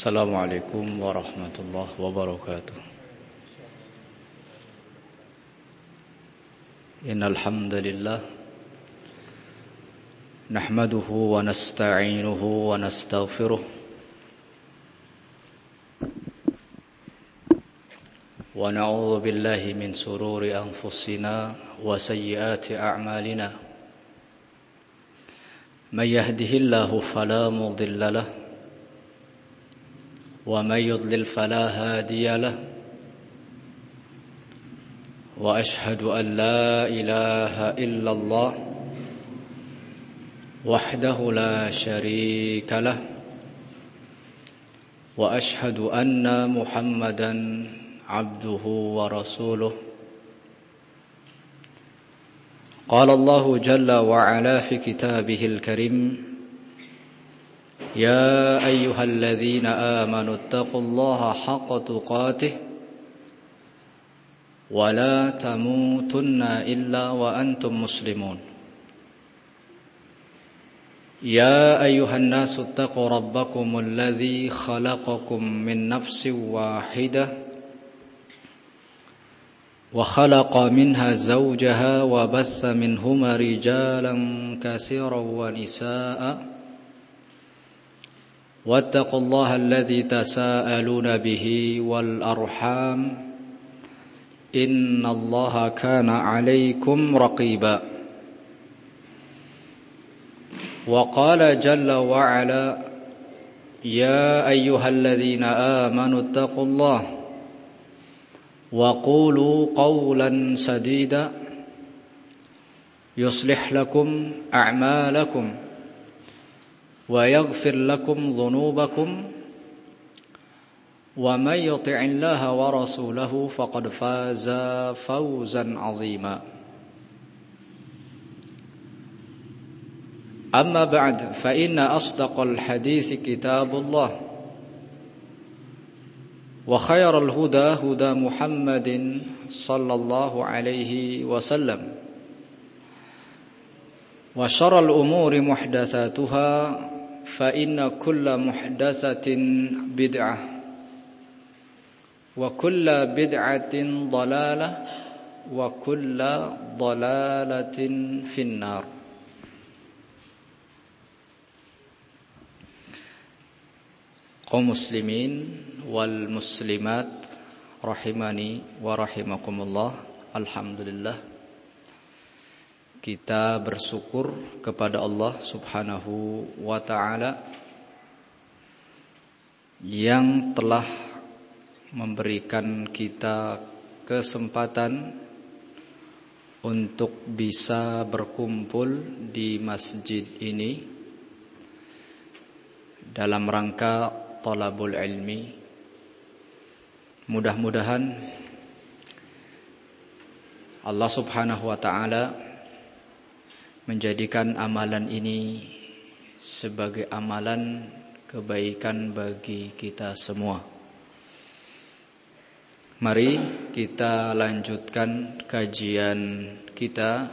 Assalamualaikum warahmatullahi wabarakatuh. Innal hamdalillah nahmaduhu wa nasta'inuhu wa nastaghfiruh wa na'udzu billahi min sururi anfusina wa sayyiati a'malina. May yahdihillahu fala mudilla lahu ومن يضلل فلا هادي له وأشهد أن لا إله إلا الله وحده لا شريك له وأشهد أن محمدا عبده ورسوله. قال الله جل وعلا في كتابه الكريم: يا أيها الذين آمنوا اتقوا الله حق تقاته ولا تموتن إلا وأنتم مسلمون. يا أيها الناس اتقوا ربكم الذي خلقكم من نفس واحدة وخلق منها زوجها وبث منهما رجالا كثيرا ونساء واتقوا الله الذي تساءلون به والأرحام إن الله كان عليكم رقيبا. وقال جل وعلا: يا أيها الذين آمنوا اتقوا الله وقولوا قولا سديدا يصلح لكم أعمالكم ويغفر لكم ذنوبكم ومن يطع الله ورسوله فقد فاز فوزا عظيما. أما بعد فإن أصدق الحديث كتاب الله وخير الهدى هدى محمد صلى الله عليه وسلم وشر الأمور محدثاتها فإن كل محدثة بدعة وكل بدعة ضلالة وكل ضلالة في النار. Kaum muslimin wal muslimat rahimani wa rahimakumullah. Alhamdulillah, kita bersyukur kepada Allah Subhanahu wa ta'ala yang telah memberikan kita kesempatan untuk bisa berkumpul di masjid ini dalam rangka talabul ilmi. Mudah-mudahan Allah Subhanahu wa ta'ala menjadikan amalan ini sebagai amalan kebaikan bagi kita semua. Mari kita lanjutkan kajian kita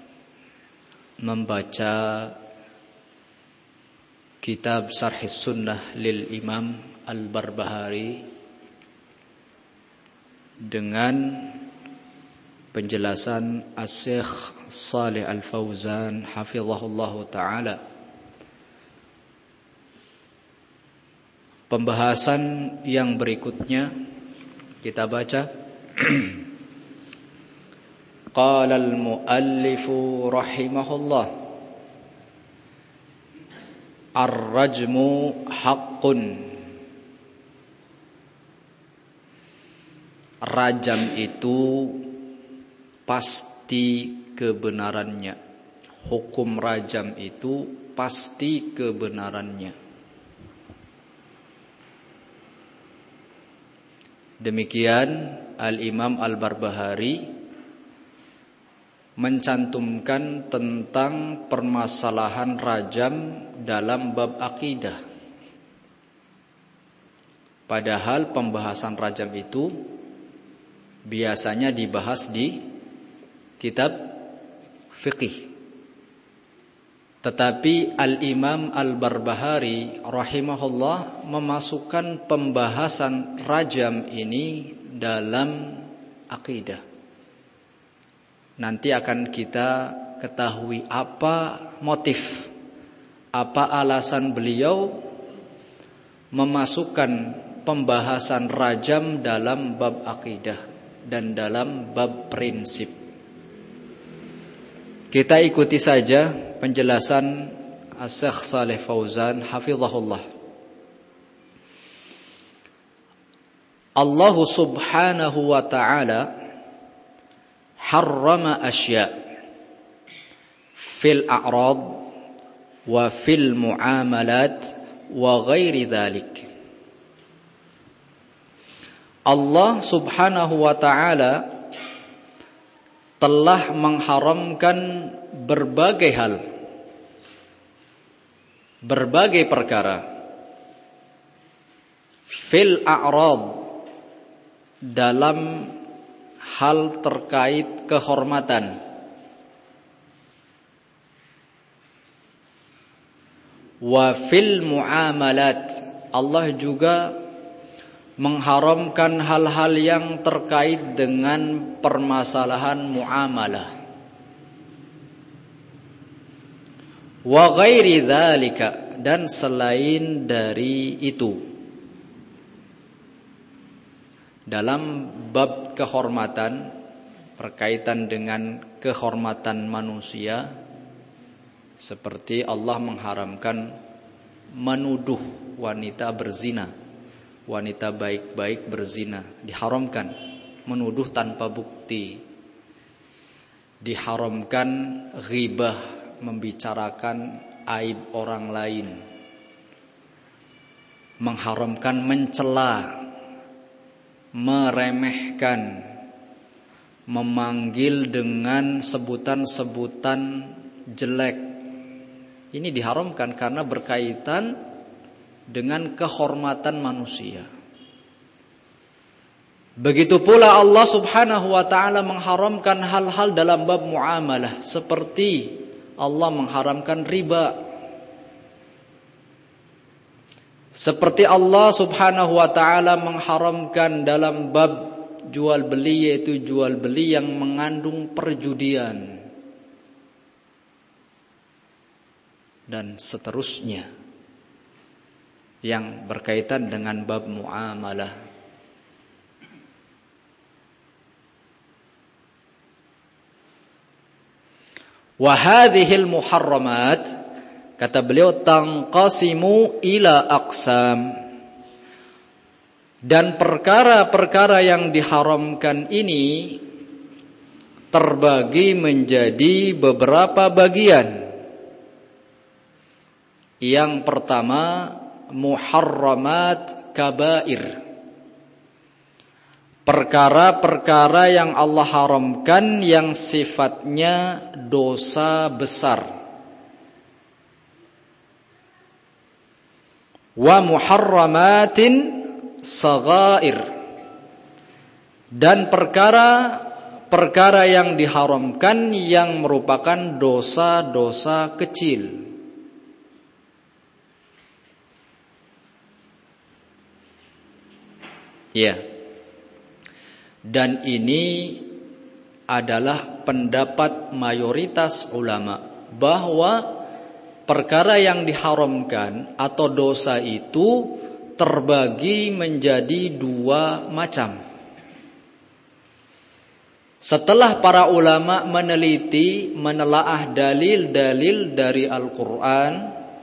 membaca kitab Syarhis Sunnah lil Imam Al-Barbahari dengan penjelasan Asy-Syaikh Shalih Al-Fauzan hafizahullahu ta'ala. Pembahasan yang berikutnya kita baca. Qala al-muallifu rahimahullah: ar-rajmu haqqun. Rajam itu pasti kebenarannya. Hukum rajam itu pasti kebenarannya. Demikian Al-Imam Al-Barbahari mencantumkan tentang permasalahan rajam dalam bab akidah. Padahal pembahasan rajam itu biasanya dibahas di kitab fikih. Tetapi Al-Imam Al-Barbahari rahimahullah memasukkan pembahasan rajam ini dalam akidah. Nanti akan kita ketahui apa motif, apa alasan beliau memasukkan pembahasan rajam dalam bab akidah dan dalam bab prinsip. Kita ikuti saja penjelasan Asy-Syaikh Shalih Fauzan hafizahullah. Allah subhanahu wa ta'ala harrama asya' fil a'rad wa fil muamalat wa ghairi dhalik. Allah subhanahu wa ta'ala telah mengharamkan berbagai hal, berbagai perkara. Fil a'rad, dalam hal terkait kehormatan. Wa fil muamalat, Allah juga mengharamkan hal-hal yang terkait dengan permasalahan muamalah. Wa ghairi dzalika, dan selain dari itu. Dalam bab kehormatan, berkaitan dengan kehormatan manusia, seperti Allah mengharamkan menuduh wanita berzina. Wanita baik-baik berzina diharamkan, menuduh tanpa bukti. Diharamkan ghibah, membicarakan aib orang lain. Mengharamkan mencela, meremehkan, memanggil dengan sebutan-sebutan jelek. Ini diharamkan karena berkaitan dengan kehormatan manusia. Begitu pula Allah subhanahu wa ta'ala mengharamkan hal-hal dalam bab muamalah, seperti Allah mengharamkan riba. Seperti Allah subhanahu wa ta'ala mengharamkan dalam bab jual beli, yaitu jual beli yang mengandung perjudian, dan seterusnya yang berkaitan dengan bab muamalah. Wa hadhil muharramat, kata beliau, tanqasimu ila aqsam, dan perkara-perkara yang diharamkan ini terbagi menjadi beberapa bagian. Yang pertama, muharramat kabair, perkara-perkara yang Allah haramkan yang sifatnya dosa besar. Wa muharramatin saghair, dan perkara-perkara yang diharamkan yang merupakan dosa-dosa kecil. Ya. Dan ini adalah pendapat mayoritas ulama, bahwa perkara yang diharamkan atau dosa itu terbagi menjadi dua macam. Setelah para ulama meneliti, menelaah dalil-dalil dari Al-Quran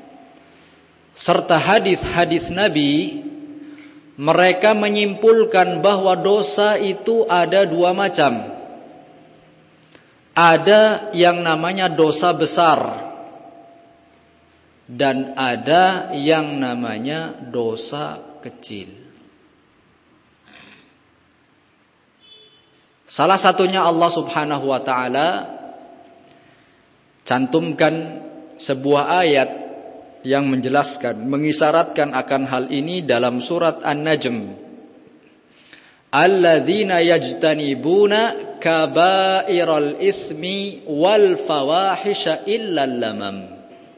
serta hadis-hadis Nabi, mereka menyimpulkan bahwa dosa itu ada dua macam. Ada yang namanya dosa besar, dan ada yang namanya dosa kecil. Salah satunya Allah subhanahu wa ta'ala cantumkan sebuah ayat yang menjelaskan, mengisyaratkan akan hal ini dalam surat An-Najm. Alladzina yajtanibuna kabairal itsmi wal fawahisha illal lamam.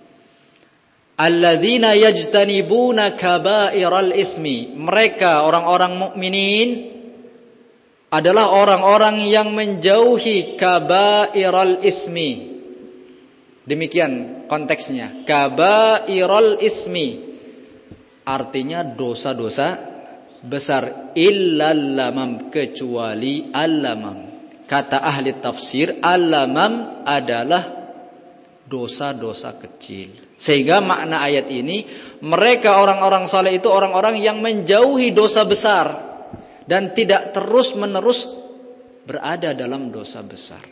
alladzina yajtanibuna kaba'iral ismi. Mereka orang-orang mukminin adalah orang-orang yang menjauhi kaba'iral ismi. Demikian konteksnya. Kaba'iral ismi artinya dosa-dosa besar. Illal lamam, kecuali al-lamam. Kata ahli tafsir, al-lamam adalah dosa-dosa kecil. Sehingga makna ayat ini, mereka orang-orang saleh itu orang-orang yang menjauhi dosa besar dan tidak terus-menerus berada dalam dosa besar.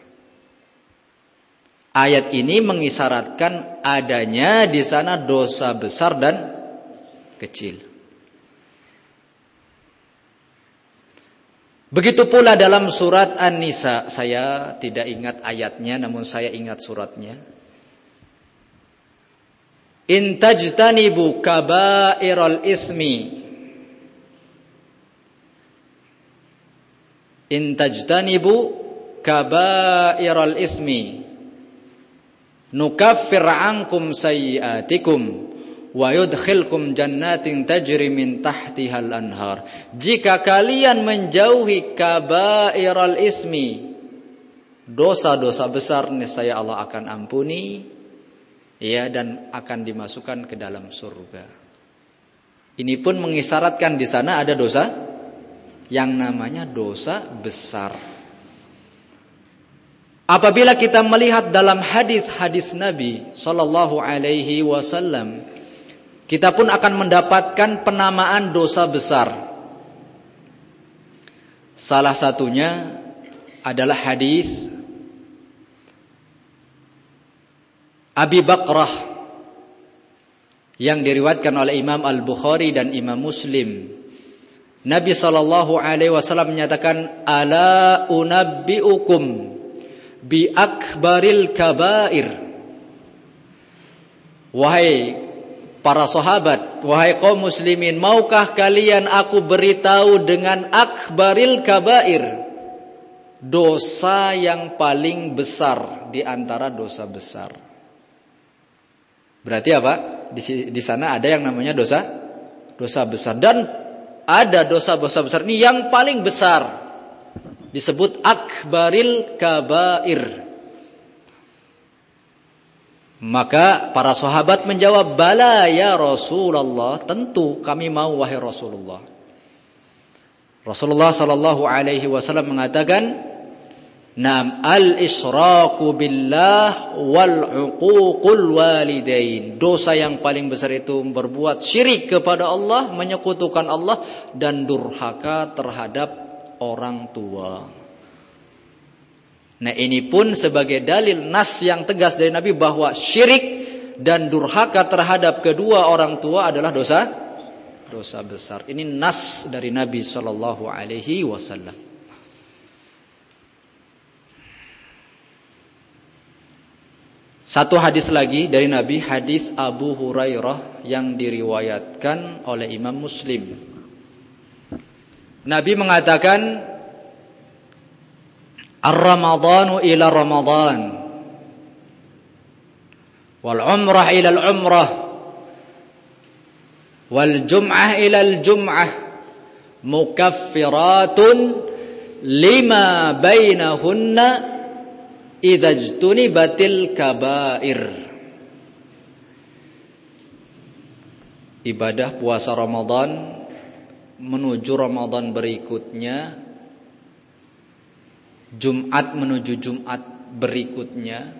Ayat ini mengisyaratkan adanya di sana dosa besar dan kecil. Begitu pula dalam surat An-Nisa, saya tidak ingat ayatnya namun saya ingat suratnya. In tajtanibu kaba'iral ismi, in tajtanibu kaba'iral ismi nukaffir ankum sayyi'atikum wa yudkhilkum jannatin tajri min tahtihal anhar. Jika kalian menjauhi kaba'iral ismi, dosa-dosa besar, niscaya Allah akan ampuni, ya, dan akan dimasukkan ke dalam surga. Ini pun mengisyaratkan di sana ada dosa yang namanya dosa besar. Apabila kita melihat dalam hadis-hadis Nabi sallallahu alaihi wasallam, kita pun akan mendapatkan penamaan dosa besar. Salah satunya adalah hadis Abi Bakrah yang diriwayatkan oleh Imam Al-Bukhari dan Imam Muslim. Nabi sallallahu alaihi wasallam menyatakan, ala unabbiukum bi akbaril kabair. Wahai para sahabat, wahai kaum muslimin, maukah kalian aku beritahu dengan akbaril kabair, dosa yang paling besar di antara dosa besar. Berarti apa? Di sana ada yang namanya dosa besar, dan ada dosa besar ini yang paling besar, disebut akbaril kabair. Maka para sahabat menjawab, bala ya Rasulullah, tentu kami mau wahai Rasulullah. Rasulullah sallallahu alaihi wasallam mengatakan, nam al-israku billah wal uququl walidain. Dosa yang paling besar itu berbuat syirik kepada Allah, menyekutukan Allah, dan durhaka terhadap orang tua. Nah, ini pun sebagai dalil nas yang tegas dari Nabi bahwa syirik dan durhaka terhadap kedua orang tua adalah dosa besar. Ini nas dari Nabi sallallahu alaihi wasallam. Satu hadis lagi dari Nabi, hadis Abu Hurairah yang diriwayatkan oleh Imam Muslim. Nabi mengatakan, ar-ramadhanu ila ramadhan wal umrah ila al-umrah wal jum'ah ila al-jum'ah mukaffiratun lima bainahunna idza ijtunibatil kabair. Ibadah puasa Ramadan menuju Ramadan berikutnya, Jumat menuju Jumat berikutnya,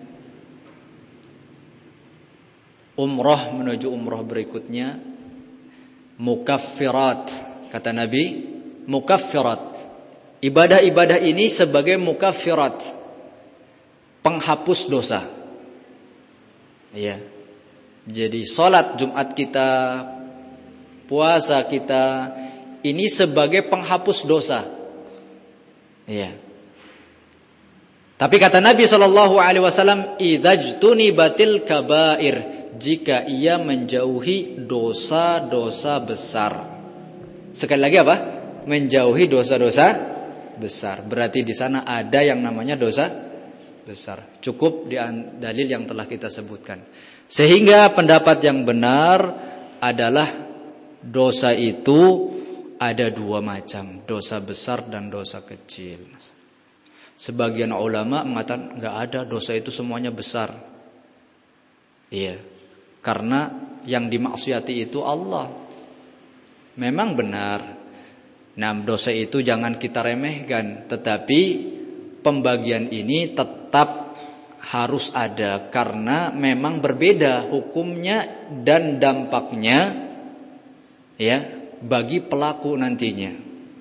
umrah menuju umrah berikutnya, mukaffirat, kata Nabi, mukaffirat. Ibadah-ibadah ini sebagai mukaffirat, penghapus dosa. Iya. Jadi salat Jumat kita, puasa kita, ini sebagai penghapus dosa. Iya. Tapi kata Nabi SAW, idzajtunibatil kabair, jika ia menjauhi dosa-dosa besar. Sekali lagi apa? Menjauhi dosa-dosa besar. Berarti di sana ada yang namanya dosa besar. Cukup di dalil yang telah kita sebutkan. Sehingga pendapat yang benar adalah dosa itu ada dua macam, dosa besar dan dosa kecil. Sebagian ulama mengatakan enggak ada, dosa itu semuanya besar. Iya. Karena yang dimaksiati itu Allah. Memang benar. Nah, dosa itu jangan kita remehkan, tetapi pembagian ini tetap harus ada karena memang berbeda hukumnya dan dampaknya ya bagi pelaku nantinya.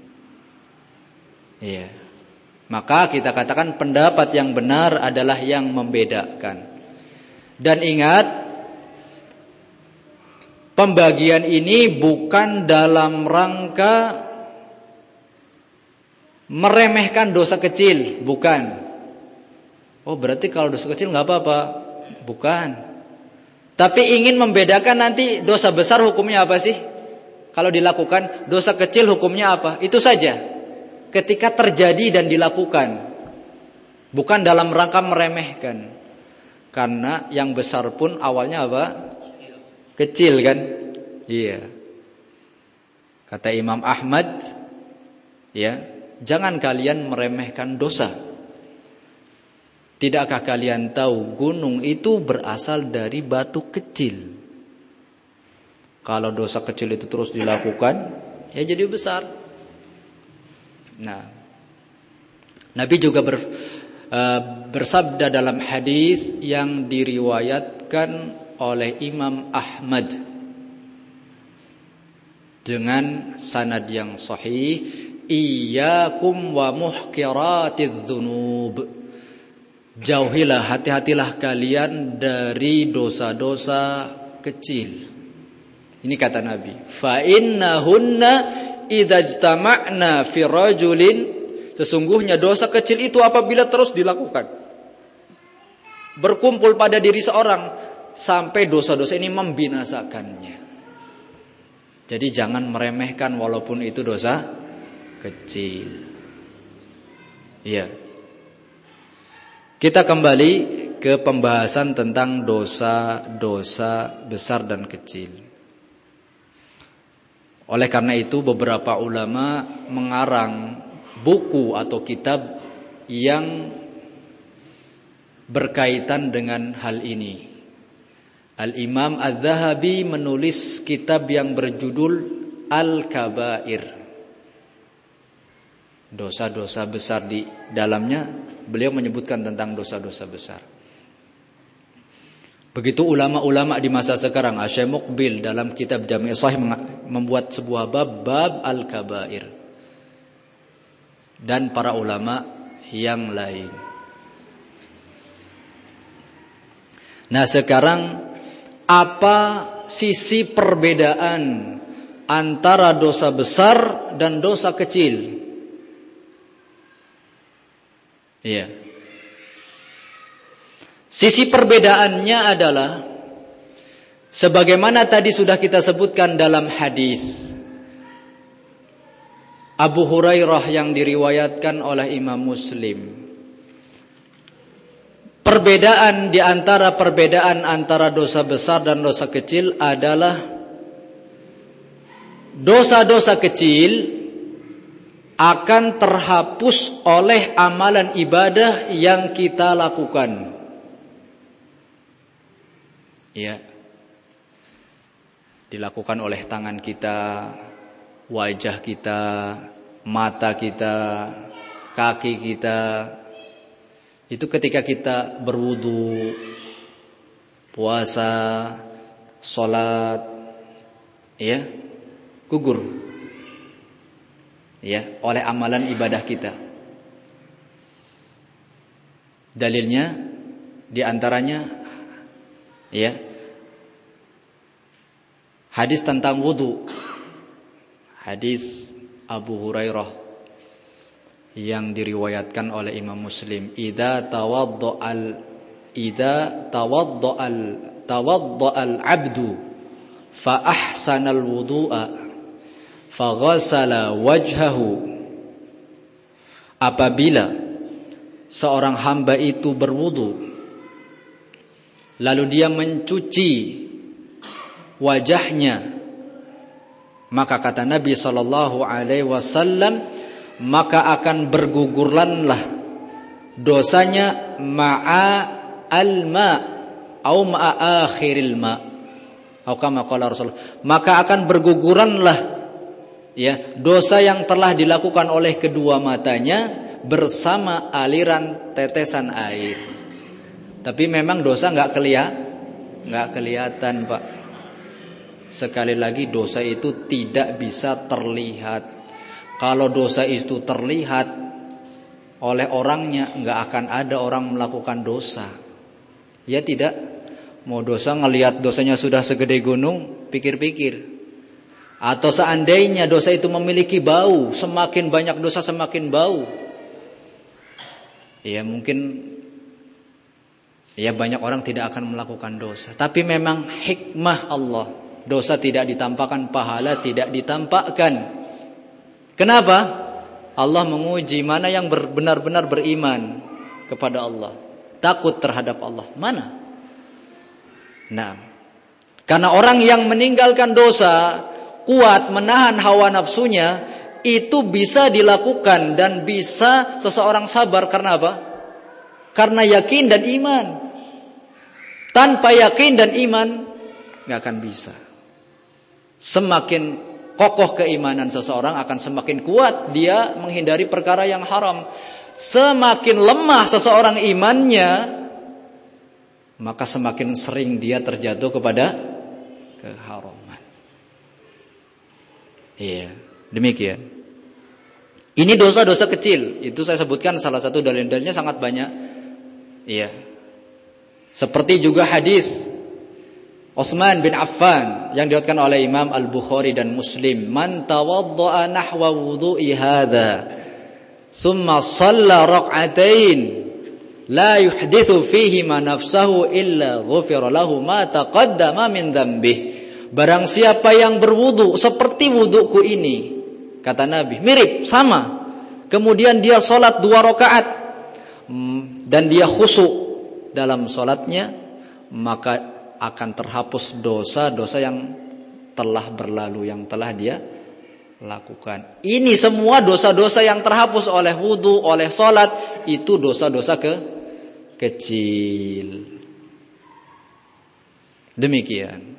Iya. Maka kita katakan pendapat yang benar adalah yang membedakan. Dan ingat, pembagian ini bukan dalam rangka meremehkan dosa kecil, bukan. Oh, berarti kalau dosa kecil nggak apa-apa, bukan. Tapi ingin membedakan nanti dosa besar hukumnya apa sih? Kalau dilakukan, dosa kecil hukumnya apa? Itu saja. Ketika terjadi dan dilakukan, bukan dalam rangka meremehkan. Karena yang besar pun awalnya apa? Kecil kan? Iya. Kata Imam Ahmad, ya, jangan kalian meremehkan dosa. Tidakkah kalian tahu gunung itu berasal dari batu kecil? Kalau dosa kecil itu terus dilakukan, ya jadi besar. Nah, Nabi juga bersabda dalam hadis yang diriwayatkan oleh Imam Ahmad dengan sanad yang sahih, iyyakum wa muhqiratidz dzunub. Jauhilah, hati-hatilah kalian dari dosa-dosa kecil. Ini kata Nabi, fa innahunna idza ijtama'na fi rajulin, sesungguhnya dosa kecil itu apabila terus dilakukan, berkumpul pada diri seorang, sampai dosa-dosa ini membinasakannya. Jadi jangan meremehkan walaupun itu dosa kecil. Iya. Kita kembali ke pembahasan tentang dosa-dosa besar dan kecil. Oleh karena itu beberapa ulama mengarang buku atau kitab yang berkaitan dengan hal ini. Al-Imam Az-Zahabi menulis kitab yang berjudul Al-Kabair. Dosa-dosa besar di dalamnya beliau menyebutkan tentang dosa-dosa besar. Begitu ulama-ulama di masa sekarang, Asy-Syaikh Muqbil dalam kitab Jami' Shahih membuat sebuah bab Al-Kabair. Dan para ulama yang lain. Nah, sekarang apa sisi perbedaan antara dosa besar dan dosa kecil? Iya. Sisi perbedaannya adalah sebagaimana tadi sudah kita sebutkan dalam hadis Abu Hurairah yang diriwayatkan oleh Imam Muslim. Perbedaan di antara perbedaan antara dosa besar dan dosa kecil adalah dosa-dosa kecil akan terhapus oleh amalan ibadah yang kita lakukan. Ya. Dilakukan oleh tangan kita, wajah kita, mata kita, kaki kita. Itu ketika kita berwudu, puasa, sholat, ya, gugur, ya, oleh amalan ibadah kita. Dalilnya diantaranya, ya, hadis tentang wudu, hadis Abu Hurairah yang diriwayatkan oleh Imam Muslim, idza tawadda'al 'abdu fa ahsanal wudu'a fa ghassala wajhahu, apabila seorang hamba itu berwudu, lalu dia mencuci wajahnya, maka kata Nabi SAW, maka akan bergugurlanlah dosanya ma'a al-ma' atau ma'a akhiril ma', atau kama qala Rasulullah, maka akan berguguranlah ya dosa yang telah dilakukan oleh kedua matanya bersama aliran tetesan air. Tapi memang dosa nggak kelihatan, Pak. Sekali lagi, dosa itu tidak bisa terlihat. Kalau dosa itu terlihat oleh orangnya, nggak akan ada orang melakukan dosa. Ya tidak? Mau dosa ngelihat dosanya sudah segede gunung, pikir-pikir. Atau seandainya dosa itu memiliki bau, semakin banyak dosa semakin bau. Ya mungkin ya banyak orang tidak akan melakukan dosa. Tapi memang hikmah Allah, dosa tidak ditampakkan, pahala tidak ditampakkan. Kenapa? Allah menguji mana yang benar-benar beriman kepada Allah, takut terhadap Allah. Mana? Nah, karena orang yang meninggalkan dosa, kuat menahan hawa nafsunya, itu bisa dilakukan dan bisa seseorang sabar karena apa? Karena yakin dan iman. Tanpa yakin dan iman gak akan bisa. Semakin kokoh keimanan seseorang, akan semakin kuat dia menghindari perkara yang haram. Semakin lemah seseorang imannya, maka semakin sering dia terjatuh kepada keharaman. Iya, demikian. Ini dosa-dosa kecil. Itu saya sebutkan salah satu dalil-dalilnya sangat banyak. Iya. Seperti juga hadis Utsman bin Affan yang diriwayatkan oleh Imam Al-Bukhari dan Muslim, "Man tawadda'a nahwa wudu'i hadza, thumma shalla rak'atain, la yuhditsu fihi ma nafsahu illa ghufira lahu ma taqaddama min dzambihi." Barang siapa yang berwudu seperti wuduku ini, kata Nabi, mirip, sama. Kemudian dia sholat 2 rakaat dan dia khusyuk dalam sholatnya, maka akan terhapus dosa-dosa yang telah berlalu, yang telah dia lakukan. Ini semua dosa-dosa yang terhapus oleh wudu, oleh sholat, itu dosa-dosa kecil. Demikian.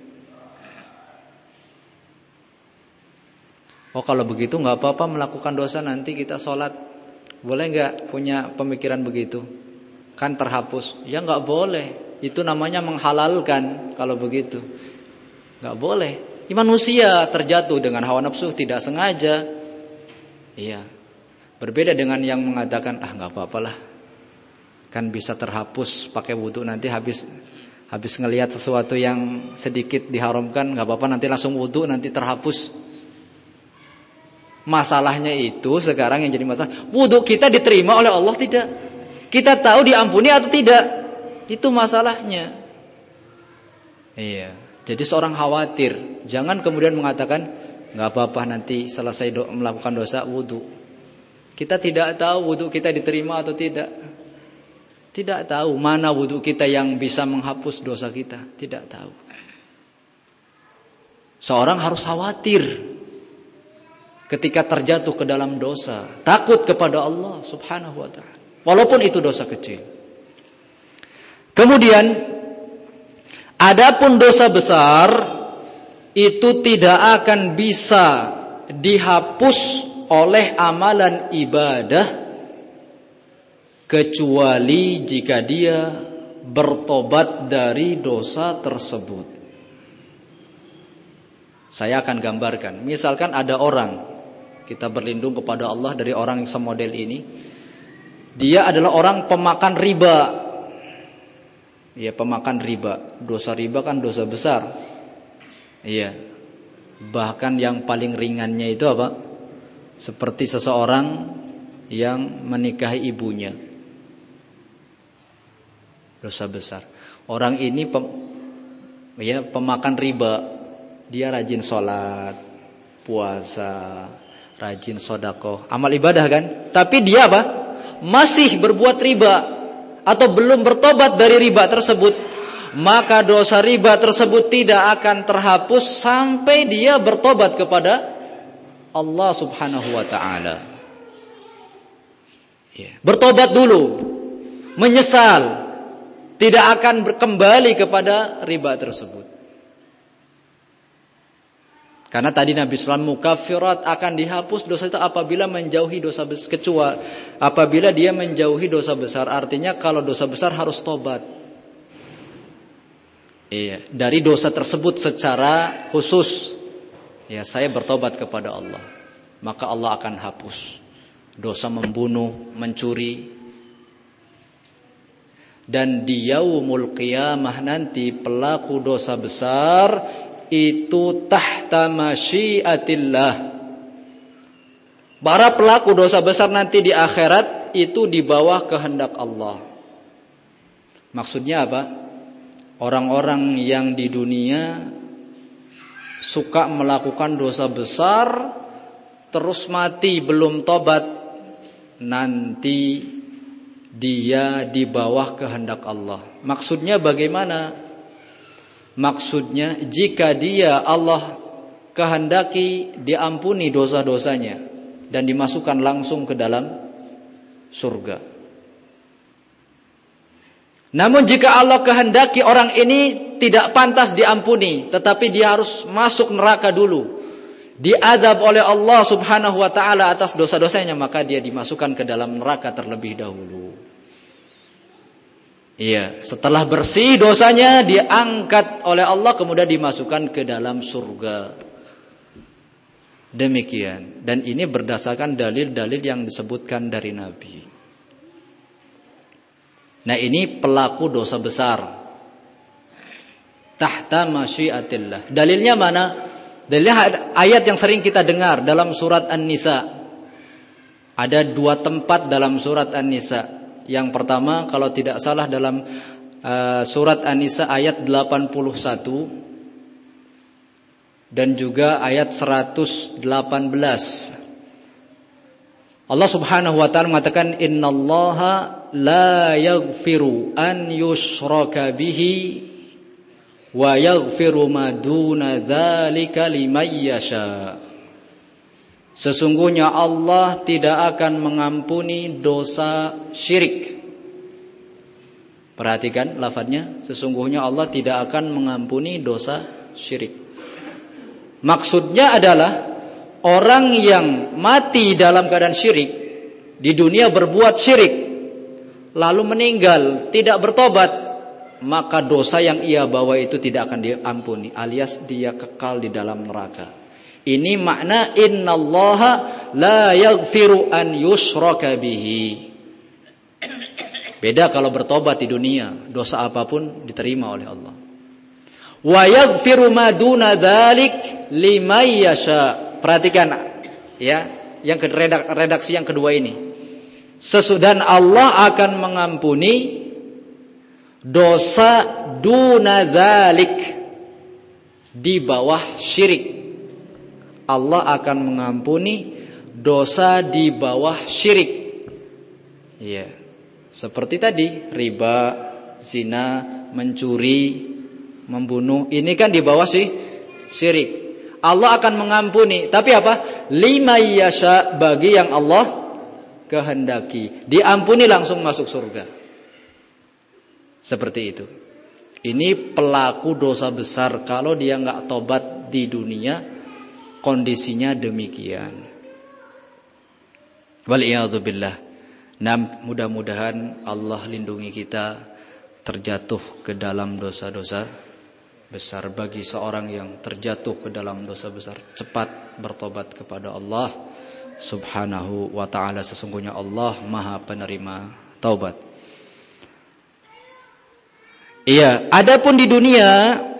Oh kalau begitu nggak apa-apa melakukan dosa, nanti kita sholat. Boleh nggak punya pemikiran begitu? Kan terhapus. Ya nggak boleh. Itu namanya menghalalkan kalau begitu. Nggak boleh. Manusia terjatuh dengan hawa nafsu tidak sengaja. Iya. Berbeda dengan yang mengatakan nggak apa-apalah. Kan bisa terhapus pakai wudu, nanti habis ngelihat sesuatu yang sedikit diharamkan, nggak apa-apa, nanti langsung wudu, nanti terhapus. Masalahnya itu sekarang yang jadi masalah, wudu kita diterima oleh Allah tidak? Kita tahu diampuni atau tidak? Itu masalahnya. Iya. Jadi seorang khawatir, jangan kemudian mengatakan nggak apa-apa nanti selesai melakukan dosa wudu. Kita tidak tahu wudu kita diterima atau tidak. Tidak tahu mana wudu kita yang bisa menghapus dosa kita. Tidak tahu. Seorang harus khawatir ketika terjatuh ke dalam dosa, takut kepada Allah Subhanahu wa ta'ala, walaupun itu dosa kecil. Kemudian adapun dosa besar itu tidak akan bisa dihapus oleh amalan ibadah kecuali jika dia bertobat dari dosa tersebut. Saya akan gambarkan. Misalkan ada orang, kita berlindung kepada Allah dari orang yang semodel ini. Dia adalah orang pemakan riba. Iya, pemakan riba. Dosa riba kan dosa besar. Iya. Bahkan yang paling ringannya itu apa? Seperti seseorang yang menikahi ibunya. Dosa besar. Orang ini pemakan riba. Dia rajin sholat, puasa, rajin sedekah, amal ibadah kan? Tapi dia apa? masih berbuat riba atau belum bertobat dari riba tersebut, maka dosa riba tersebut tidak akan terhapus sampai dia bertobat kepada Allah Subhanahu wa taala. Bertobat dulu, menyesal, tidak akan kembali kepada riba tersebut. Karena tadi Nabi SAW mukaffirat, akan dihapus dosa itu apabila menjauhi dosa besar, kecuali apabila dia menjauhi dosa besar. Artinya kalau dosa besar harus tobat. Iya, dari dosa tersebut secara khusus. Ya, saya bertobat kepada Allah, maka Allah akan hapus dosa membunuh, mencuri. Dan di yaumul qiyamah nanti pelaku dosa besar itu tahta masyiatillah. Para pelaku dosa besar nanti di akhirat itu di bawah kehendak Allah. Maksudnya apa? Orang-orang yang di dunia suka melakukan dosa besar terus mati belum tobat, nanti dia di bawah kehendak Allah. Maksudnya bagaimana? Maksudnya jika dia Allah kehendaki diampuni dosa-dosanya dan dimasukkan langsung ke dalam surga. Namun jika Allah kehendaki orang ini tidak pantas diampuni, tetapi dia harus masuk neraka dulu, diazab oleh Allah Subhanahu wa taala atas dosa-dosanya, maka dia dimasukkan ke dalam neraka terlebih dahulu. Iya, setelah bersih dosanya diangkat oleh Allah kemudian dimasukkan ke dalam surga. Demikian. Dan ini berdasarkan dalil-dalil yang disebutkan dari Nabi. Nah, ini pelaku dosa besar. Tahta masyiatillah. Dalilnya mana? Dalilnya ayat yang sering kita dengar dalam surat An-Nisa. Ada 2 tempat dalam surat An-Nisa. Yang pertama kalau tidak salah dalam surat An-Nisa ayat 81 dan juga ayat 118. Allah Subhanahu wa taala mengatakan innallaha la yaghfiru an yushraka bihi wa yaghfiru ma duna dzalika liman yasha. Sesungguhnya Allah tidak akan mengampuni dosa syirik. Perhatikan lafadznya, sesungguhnya Allah tidak akan mengampuni dosa syirik. Maksudnya adalah orang yang mati dalam keadaan syirik, di dunia berbuat syirik, lalu meninggal tidak bertobat, maka dosa yang ia bawa itu tidak akan diampuni, alias dia kekal di dalam neraka. Ini makna innallaha la yaghfiru an yushraka bihi. Beda kalau bertobat di dunia, dosa apapun diterima oleh Allah. Wa yaghfiru ma duna dzalik liman yasha. Perhatikan ya, yang redaksi yang kedua ini. Sesudah Allah akan mengampuni dosa duna dzalik, di bawah syirik. Allah akan mengampuni dosa di bawah syirik. Iya. Seperti tadi, riba, zina, mencuri, membunuh, ini kan di bawah syirik. Allah akan mengampuni, tapi apa? Liman yasha, bagi yang Allah kehendaki. Diampuni langsung masuk surga. Seperti itu. Ini pelaku dosa besar kalau dia enggak tobat di dunia. Kondisinya demikian. Wal'iyadzubillah. Nah, mudah-mudahan Allah lindungi kita terjatuh ke dalam dosa-dosa besar. Bagi seorang yang terjatuh ke dalam dosa besar, cepat bertobat kepada Allah Subhanahu wa ta'ala. Sesungguhnya Allah Maha penerima taubat. Iya, adapun di dunia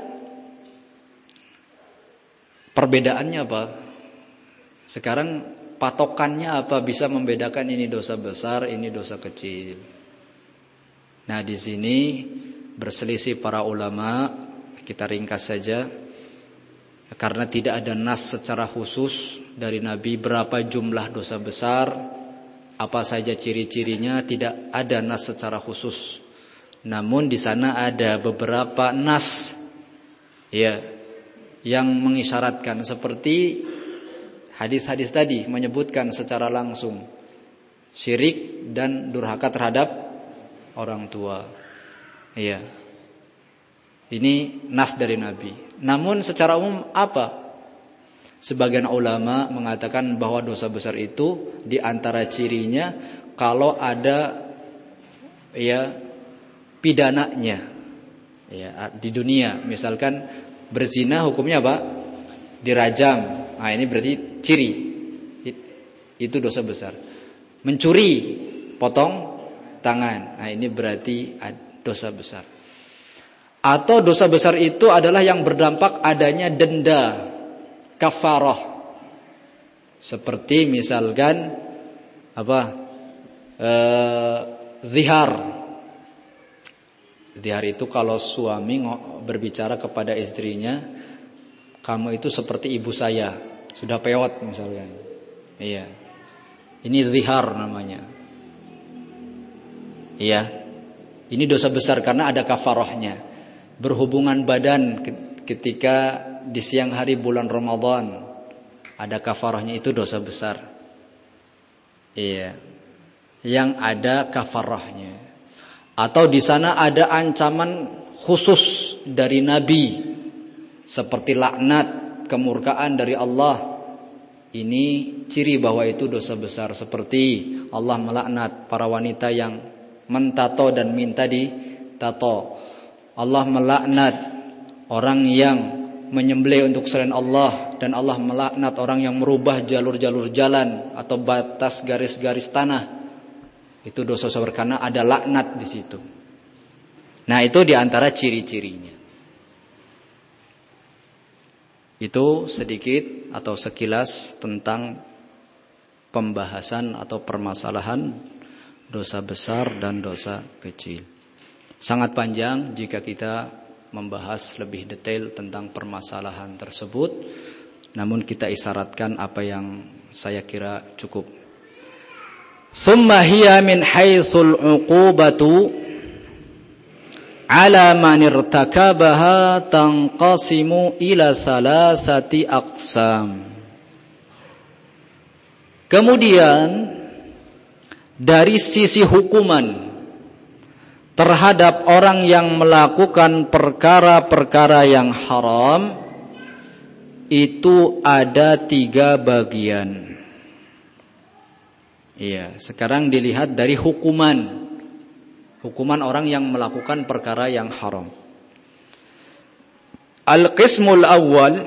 perbedaannya apa? Sekarang patokannya apa bisa membedakan ini dosa besar, ini dosa kecil? Nah, di sini berselisih para ulama, kita ringkas saja. Karena tidak ada nas secara khusus dari Nabi berapa jumlah dosa besar Apa saja ciri-cirinya tidak ada nas secara khusus. Namun di sana ada beberapa nas ya yang mengisyaratkan, seperti hadis-hadis tadi menyebutkan secara langsung syirik dan durhaka terhadap orang tua. Iya. Ini nas dari Nabi. Namun secara umum apa? Sebagian ulama mengatakan bahwa dosa besar itu di antara cirinya kalau ada ya pidananya ya di dunia. Misalkan berzina hukumnya apa? Dirajam. Nah, ini berarti ciri. Itu dosa besar. Mencuri, potong tangan. Nah, ini berarti dosa besar. Atau dosa besar itu adalah yang berdampak adanya denda, kafarah. Seperti misalkan apa? Zihar. Zihar itu kalau suami berbicara kepada istrinya, kamu itu seperti ibu saya, sudah peot misalkan. Iya. Ini zihar namanya. Iya. Ini dosa besar karena ada kafarahnya. Berhubungan badan ketika di siang hari bulan Ramadan, ada kafarahnya, itu dosa besar. Iya. Yang ada kafarahnya. Atau di sana ada ancaman khusus dari Nabi, seperti laknat, kemurkaan dari Allah. Ini ciri bahwa itu dosa besar. Seperti Allah melaknat para wanita yang mentato dan minta ditato. Allah melaknat orang yang menyembelih untuk selain Allah, dan Allah melaknat orang yang merubah jalur-jalur jalan atau batas garis-garis tanah. Itu dosa besar karena ada laknat di situ. Nah, itu diantara ciri-cirinya. Itu sedikit atau sekilas tentang pembahasan atau permasalahan dosa besar dan dosa kecil. Sangat panjang jika kita membahas lebih detail tentang permasalahan tersebut. Namun kita isyaratkan apa yang saya kira cukup. Summa hiya min haitsul uqubatu ala man irtakabaha tanqasimu ila salasati aqsam. Kemudian dari sisi hukuman terhadap orang yang melakukan perkara-perkara yang haram, itu ada 3 bagian. Iya, sekarang dilihat dari hukuman. Hukuman orang yang melakukan perkara yang haram. Al-qismul awal,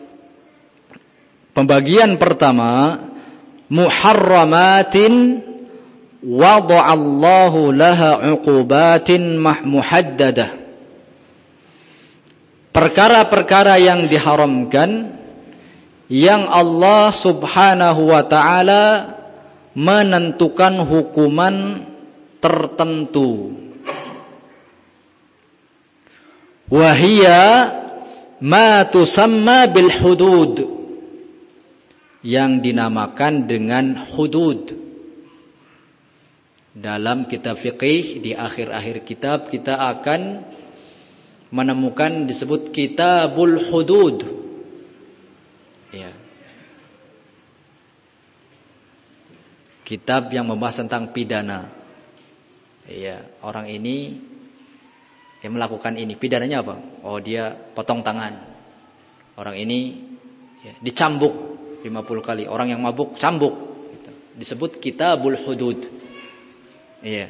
pembagian pertama, muharramatin wada'allahu laha uqubatin muhaddadah. Perkara-perkara yang diharamkan, yang Allah subhanahu wa ta'ala menentukan hukuman tertentu. Wahia ma tusamma bil hudud, yang dinamakan dengan hudud. Dalam kitab fiqih di akhir-akhir kitab kita akan menemukan disebut kitabul hudud. Ya. Kitab yang membahas tentang pidana. Ya, orang ini yang melakukan ini, pidananya apa? Oh, dia potong tangan. Orang ini ya, dicambuk 50 kali. Orang yang mabuk cambuk. Gitu. Disebut kitabul hudud. Iya.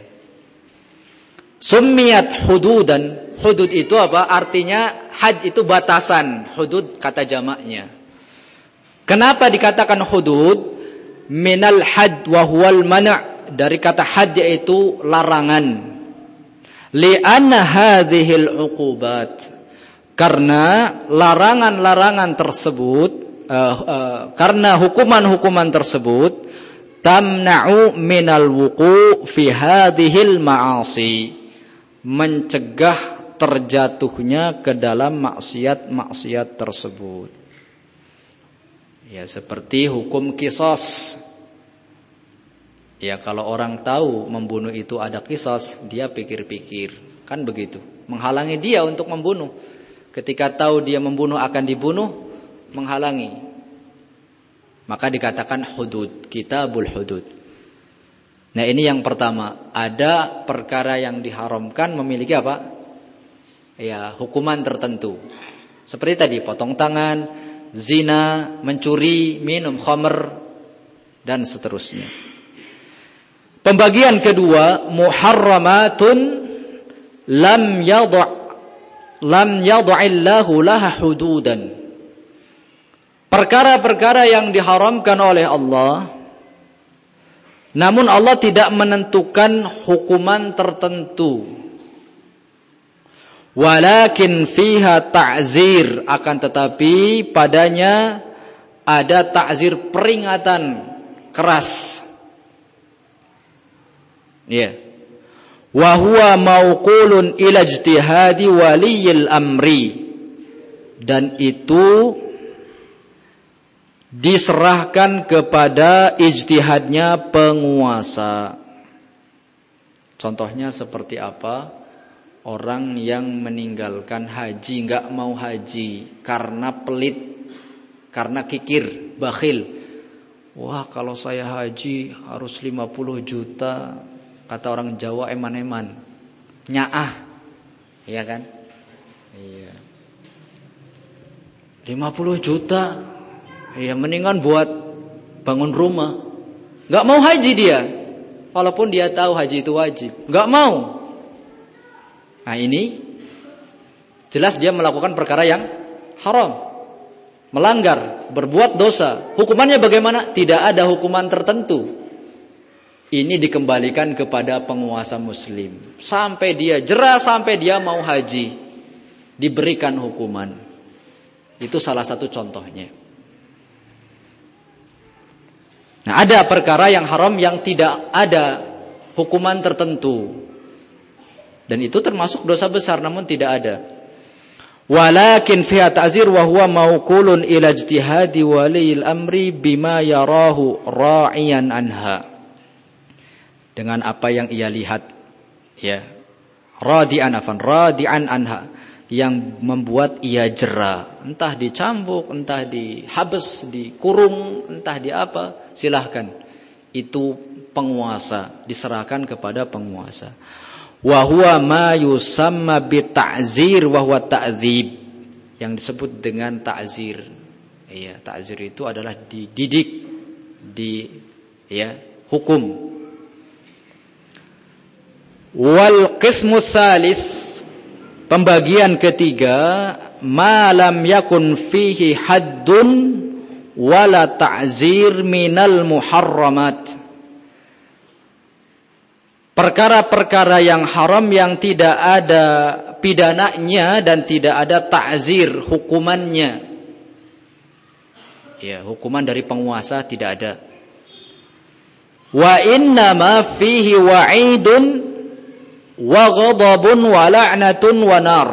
Summiyat hududan. Hudud itu apa? Artinya had itu batasan. Hudud kata jamaknya. Kenapa dikatakan hudud? Minal had wa huwal mana'. Dari kata had yaitu larangan. Li'anna hadhil uqubat. Karena larangan-larangan tersebut, karena hukuman-hukuman tersebut tamna'u minal wuqu' fi hadhil ma'asi, mencegah terjatuhnya ke dalam maksiat-maksiat tersebut. Ya, seperti hukum qisas. Ya kalau orang tahu membunuh itu ada qisas, dia pikir-pikir. Kan begitu. Menghalangi dia untuk membunuh. Ketika tahu dia membunuh akan dibunuh, menghalangi. Maka dikatakan hudud, kitabul hudud. Nah ini yang pertama. Ada perkara yang diharamkan memiliki apa? Ya hukuman tertentu. Seperti tadi potong tangan, zina, mencuri, minum khamr, dan seterusnya. Pembagian kedua, muharramatun lam yad'illahu laha hududan. Perkara-perkara yang diharamkan oleh Allah, namun Allah tidak menentukan hukuman tertentu. Walakin fiha ta'zir, akan tetapi padanya ada ta'zir, peringatan keras. Ya. Wa huwa mauqulun ila ijtihadi waliyil amri. Dan itu diserahkan kepada ijtihadnya penguasa. Contohnya seperti apa? Orang yang meninggalkan haji, enggak mau haji karena pelit, karena kikir, bakhil. Wah, kalau saya haji harus 50 juta. Kata orang Jawa eman-eman, nyaah, iya kan? Iya. 50 juta, ya mendingan buat bangun rumah. Gak mau haji dia, walaupun dia tahu haji itu wajib, gak mau. Nah ini jelas dia melakukan perkara yang haram, melanggar, berbuat dosa. Hukumannya bagaimana? Tidak ada hukuman tertentu. Ini dikembalikan kepada penguasa muslim. Sampai dia jera, sampai dia mau haji, diberikan hukuman. Itu salah satu contohnya. Nah, ada perkara yang haram yang tidak ada hukuman tertentu. Dan itu termasuk dosa besar, namun tidak ada. Walakin fiha ta'zir wa huwa mauqulun ila ijtihadi waliyil amri bima yarahu ra'iyan anha. Dengan apa yang ia lihat, ya, radi'an anha, yang membuat ia jera, entah dicambuk, entah dihabes, dikurung, entah di apa, silahkan. Itu penguasa, diserahkan kepada penguasa. Wa huwa ma yusamma bita'zir wa huwa ta'dzib, yang disebut dengan ta'zir. Ya, ta'zir itu adalah dididik, hukum. Wal qismu tsalits, pembagian ketiga, ma lam yakun fihi haddun wala ta'zir minal muharramat. Perkara-perkara yang haram yang tidak ada pidananya dan tidak ada ta'zir, hukumannya. Ya, hukuman dari penguasa tidak ada. Wa inna ma fihi wa'idun wa ghadabun wa la'natun wa nar.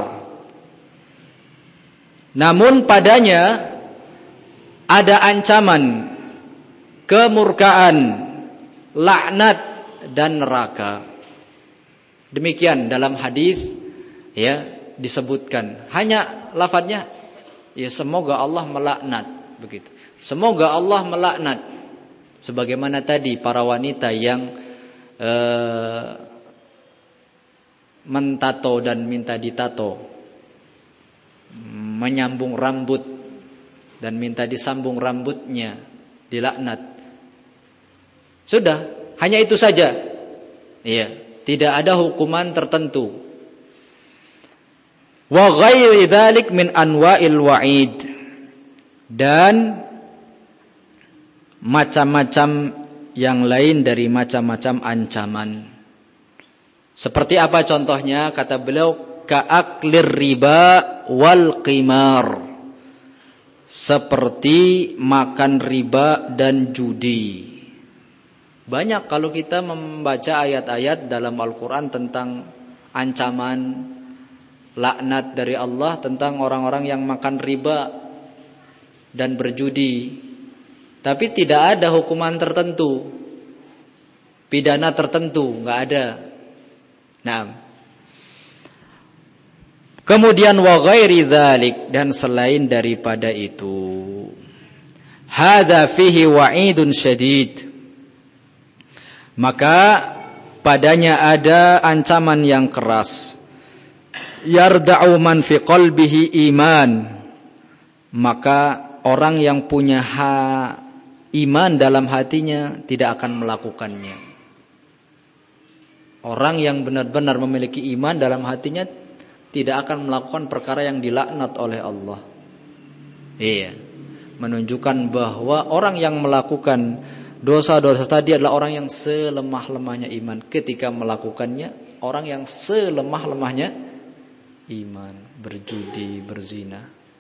Namun padanya ada ancaman, kemurkaan, laknat dan neraka. Demikian dalam hadis ya disebutkan. Hanya lafadznya ya semoga Allah melaknat, begitu. Semoga Allah melaknat. Sebagaimana tadi para wanita yang mentato dan minta ditato, menyambung rambut dan minta disambung rambutnya, dilaknat. Sudah, hanya itu saja. Iya, tidak ada hukuman tertentu. Wa ghairi dzalik min anwa'il wa'id, dan macam-macam yang lain dari macam-macam ancaman. Seperti apa contohnya? Kata beliau, ka'aklir riba wal qimar, seperti makan riba dan judi. Banyak kalau kita membaca ayat-ayat dalam Al-Quran tentang ancaman laknat dari Allah tentang orang-orang yang makan riba dan berjudi, tapi tidak ada hukuman tertentu. pidana tertentu, enggak ada. Nah. Kemudian wa ghairi dzalik, dan selain daripada itu. Hadza fihi wa'idun syadid. Maka padanya ada ancaman yang keras. Yarda'u man fi qalbihi iman. Maka orang yang punya iman dalam hatinya tidak akan melakukannya. Orang yang benar-benar memiliki iman dalam hatinya tidak akan melakukan perkara yang dilaknat oleh Allah. Iya. Menunjukkan bahwa orang yang melakukan dosa-dosa tadi adalah orang yang selemah-lemahnya iman. Ketika melakukannya, orang yang selemah-lemahnya iman. Berjudi, berzina.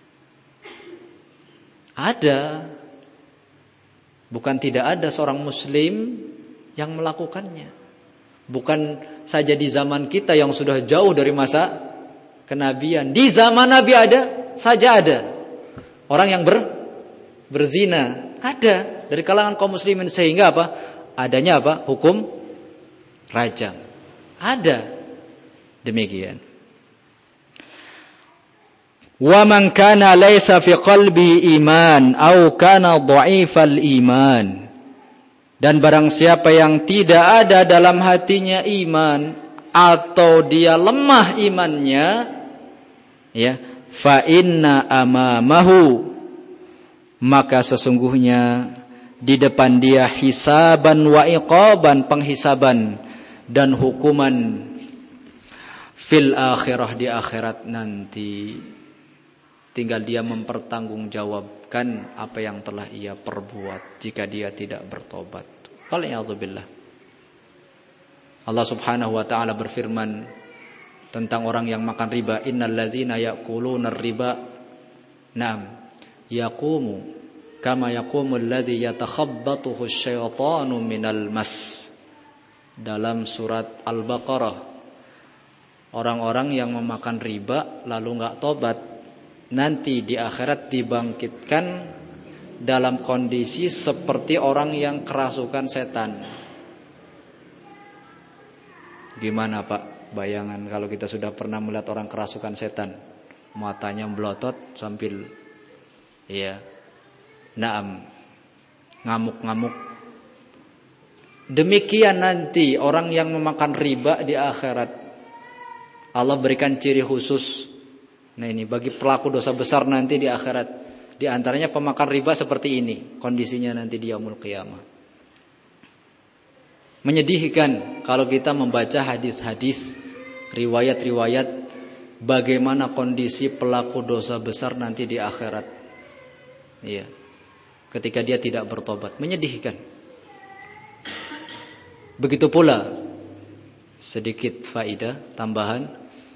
Ada. Bukan tidak ada seorang muslim yang melakukannya. Bukan saja di zaman kita yang sudah jauh dari masa kenabian. Di zaman Nabi saja ada. Orang yang berzina. Ada. Dari kalangan kaum muslimin, sehingga apa? Adanya apa? Hukum rajam. Ada. Demikian. Wa man kana laisa fi qalbi iman au kana dha'ifal iman. Dan barang siapa yang tidak ada dalam hatinya iman atau dia lemah imannya, ya, fa inna amamahu, maka sesungguhnya di depan dia hisaban wa iqaban, penghisaban dan hukuman fil akhirah, di akhirat nanti. Tinggal dia mempertanggungjawabkan apa yang telah ia perbuat jika dia tidak bertobat. Wal'iyadzubillah. Allah Subhanahu wa taala berfirman tentang orang yang makan riba, innal ladzina ya'kuluna ar-riba na'am yaqumu kama yaqumul ladzi yatakhabbathu asy-syaitanu minal mas. Dalam surat Al-Baqarah, orang-orang yang memakan riba lalu enggak tobat, nanti di akhirat dibangkitkan dalam kondisi seperti orang yang kerasukan setan. Gimana Pak bayangan kalau kita sudah pernah melihat orang kerasukan setan? Matanya melotot sambil ngamuk-ngamuk. Demikian nanti orang yang memakan riba di akhirat. Allah berikan ciri khusus. Nah ini bagi pelaku dosa besar nanti di akhirat. Di antaranya pemakan riba seperti ini kondisinya nanti di yaumul qiyamah. Menyedihkan kalau kita membaca hadis-hadis, riwayat-riwayat bagaimana kondisi pelaku dosa besar nanti di akhirat. Iya. Ketika dia tidak bertobat, menyedihkan. Begitu pula sedikit faedah tambahan.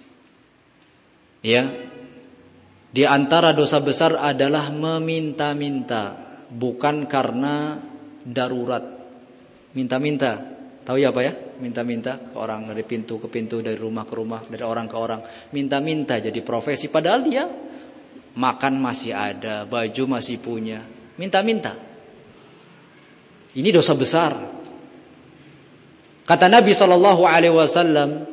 Ya, di antara dosa besar adalah meminta-minta, bukan karena darurat. Minta-minta, tahu ya Pak ya? Minta-minta ke orang, dari pintu ke pintu, dari rumah ke rumah, dari orang ke orang. Minta-minta jadi profesi, padahal dia makan masih ada, baju masih punya. Minta-minta. Ini dosa besar. Kata Nabi SAW,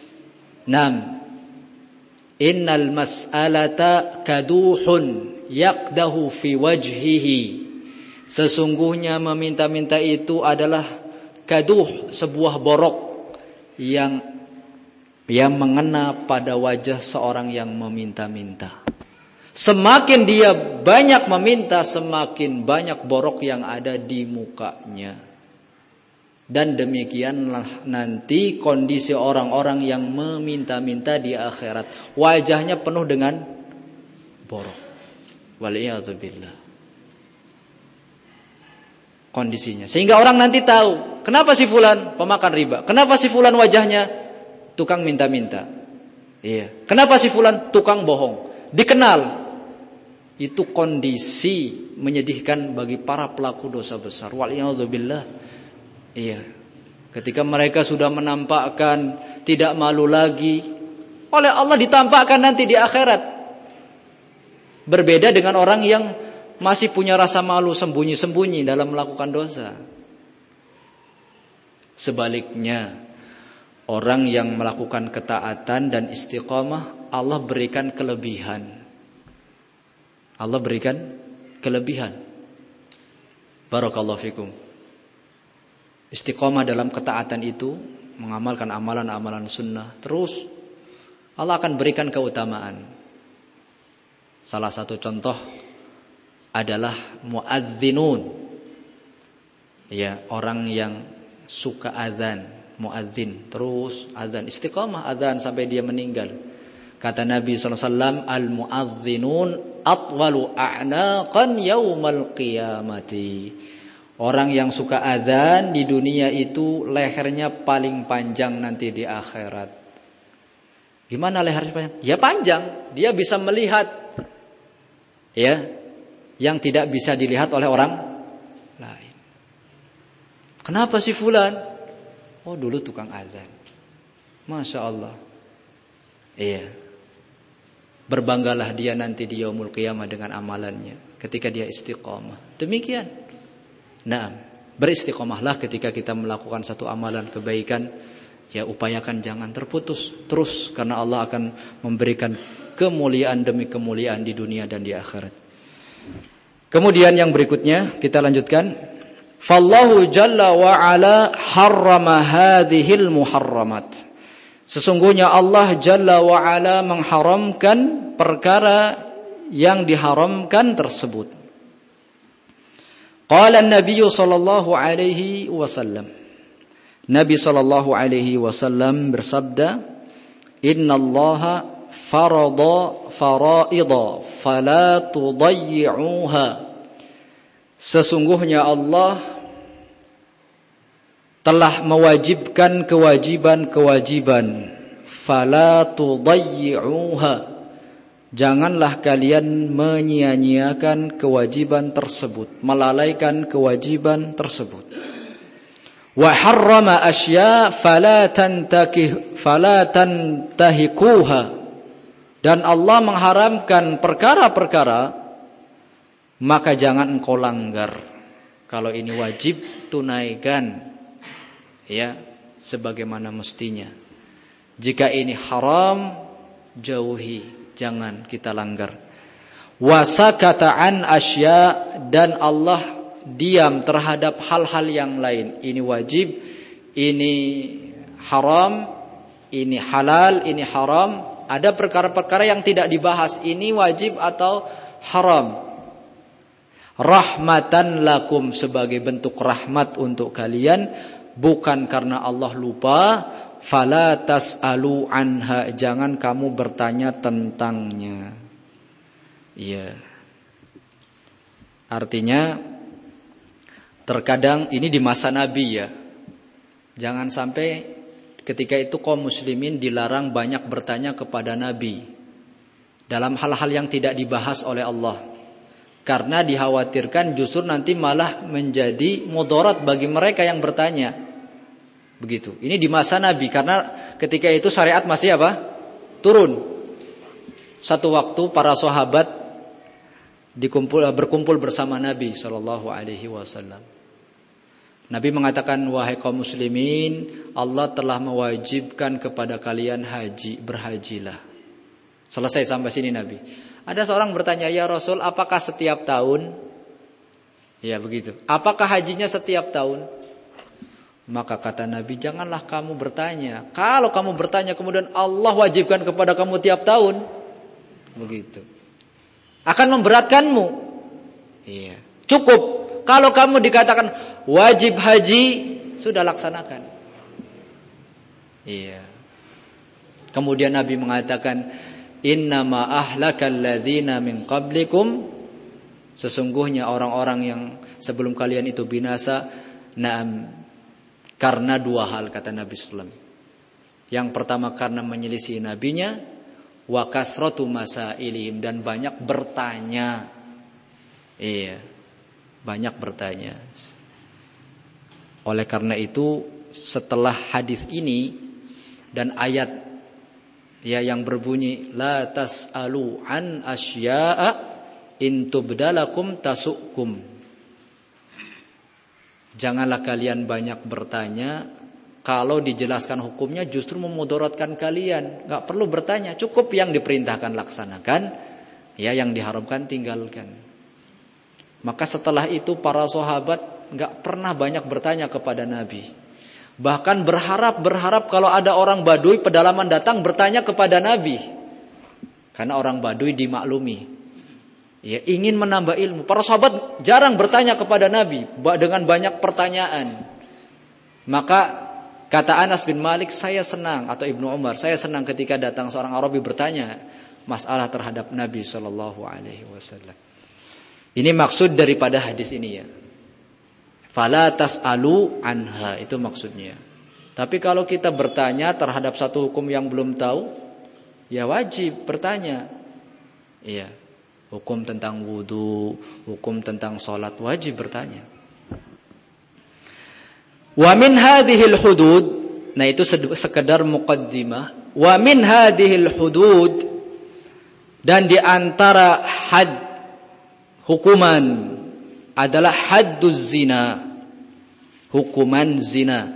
innal mas'alata kaduhun yaqdahu fi wajhihi. Sesungguhnya meminta-minta itu adalah kaduh, sebuah borok yang mengena pada wajah seorang yang meminta-minta. Semakin dia banyak meminta, semakin banyak borok yang ada di mukanya. Dan demikianlah nanti kondisi orang-orang yang meminta-minta di akhirat. Wajahnya penuh dengan borok. Wal'iyadzubillah. Kondisinya. Sehingga orang nanti tahu, kenapa si fulan pemakan riba? Kenapa si fulan wajahnya tukang minta-minta? Iya. Kenapa si fulan tukang bohong? Dikenal. Itu kondisi menyedihkan bagi para pelaku dosa besar. Wal'iyadzubillah. Iya. Ketika mereka sudah menampakkan tidak malu lagi, oleh Allah ditampakkan nanti di akhirat. Berbeda dengan orang yang masih punya rasa malu sembunyi-sembunyi dalam melakukan dosa. Sebaliknya, orang yang melakukan ketaatan dan istiqomah, Allah berikan kelebihan. Allah berikan kelebihan. Barakallahu fikum. Istiqomah dalam ketaatan itu, mengamalkan amalan-amalan sunnah terus, Allah akan berikan keutamaan. Salah satu contoh adalah muadzinun. Ya, orang yang suka azan, muadzin, terus azan, istiqamah azan sampai dia meninggal. Kata Nabi SAW, al-muadzinun atwalu a'naqan yaumal qiyamati. Orang yang suka azan di dunia itu lehernya paling panjang nanti di akhirat. Gimana lehernya panjang? Ya panjang, dia bisa melihat ya yang tidak bisa dilihat oleh orang lain. Kenapa sih fulan? Oh, dulu tukang azan. Masya Allah. Iya. Berbanggalah dia nanti di yaumul qiyamah dengan amalannya ketika dia istiqamah. Demikian. Nah, beristiqomahlah ketika kita melakukan satu amalan kebaikan. Ya, upayakan jangan terputus terus, karena Allah akan memberikan kemuliaan demi kemuliaan di dunia dan di akhirat. Kemudian yang berikutnya kita lanjutkan. Fallahu jalla wa ala harrama hadhil muharramat. Sesungguhnya Allah jalla wa ala mengharamkan perkara yang diharamkan tersebut. Qala an-nabiy sallallahu alaihi wasallam. Nabi sallallahu alaihi wasallam bersabda, "Innallaha farada faraida fala tudayyi'uha." Sesungguhnya Allah telah mewajibkan kewajiban-kewajiban, fala tudayyi'uha. Janganlah kalian menyia-nyiakan kewajiban tersebut, melalaikan kewajiban tersebut. Wa harrama asya fala tantahikuha. Dan Allah mengharamkan perkara-perkara, maka jangan engkau langgar. Kalau ini wajib, tunaikan ya sebagaimana mestinya. Jika ini haram, jauhi. Jangan kita langgar. Wasakata an asya, dan Allah diam terhadap hal-hal yang lain. Ini wajib, ini haram, ini halal, ini haram. Ada perkara-perkara yang tidak dibahas. Ini wajib atau haram. Rahmatan lakum, sebagai bentuk rahmat untuk kalian, bukan karena Allah lupa. Fala tas'alu anha, jangan kamu bertanya tentangnya. Iya. Artinya terkadang ini di masa Nabi ya. Jangan sampai ketika itu kaum muslimin dilarang banyak bertanya kepada Nabi dalam hal-hal yang tidak dibahas oleh Allah. Karena dikhawatirkan justru nanti malah menjadi mudarat bagi mereka yang bertanya. Begitu. Ini di masa Nabi, karena ketika itu syariat masih apa? Turun. Satu waktu para sahabat berkumpul bersama Nabi SAW. Nabi mengatakan, wahai kaum muslimin, Allah telah mewajibkan kepada kalian haji, berhajilah. Selesai sampai sini Nabi. Ada seorang bertanya, ya Rasul, apakah setiap tahun? Ya begitu. Apakah hajinya setiap tahun? Maka kata Nabi, janganlah kamu bertanya. Kalau kamu bertanya kemudian Allah wajibkan kepada kamu tiap tahun, begitu, akan memberatkanmu. Iya. Cukup kalau kamu dikatakan wajib haji, sudah laksanakan. Iya. Kemudian Nabi mengatakan, innama ahlakal ladzina min qablikum, sesungguhnya orang-orang yang sebelum kalian itu binasa, karena dua hal, kata Nabi SAW. Yang pertama karena menyelisih nabinya, wa kasratu masailihim, dan banyak bertanya. Iya, banyak bertanya. Oleh karena itu, setelah hadis ini dan ayat ya yang berbunyi la tas'alu an asya'a in tubdalakum tasukum. Janganlah kalian banyak bertanya Kalau dijelaskan hukumnya justru memudaratkan kalian. Gak perlu bertanya, cukup yang diperintahkan laksanakan, ya yang diharamkan tinggalkan. Maka setelah itu para sahabat gak pernah banyak bertanya kepada Nabi. Bahkan berharap kalau ada orang Baduy pedalaman datang bertanya kepada Nabi. Karena orang Baduy dimaklumi, ya ingin menambah ilmu. Para sahabat jarang bertanya kepada Nabi dengan banyak pertanyaan. Maka kata Anas bin Malik, saya senang, atau Ibnu Umar, saya senang ketika datang seorang Arabi bertanya masalah terhadap Nabi SAW. Ini maksud daripada hadis ini ya. Fala tas'alu anha, itu maksudnya. Tapi kalau kita bertanya terhadap satu hukum yang belum tahu, ya wajib bertanya. Iya. Hukum tentang wudu, hukum tentang sholat, wajib bertanya. Wa min hadhil hudud, nah itu sekedar muqaddimah. Wa min hadhil hudud, dan di antara had hukuman adalah hadduz zina, hukuman zina.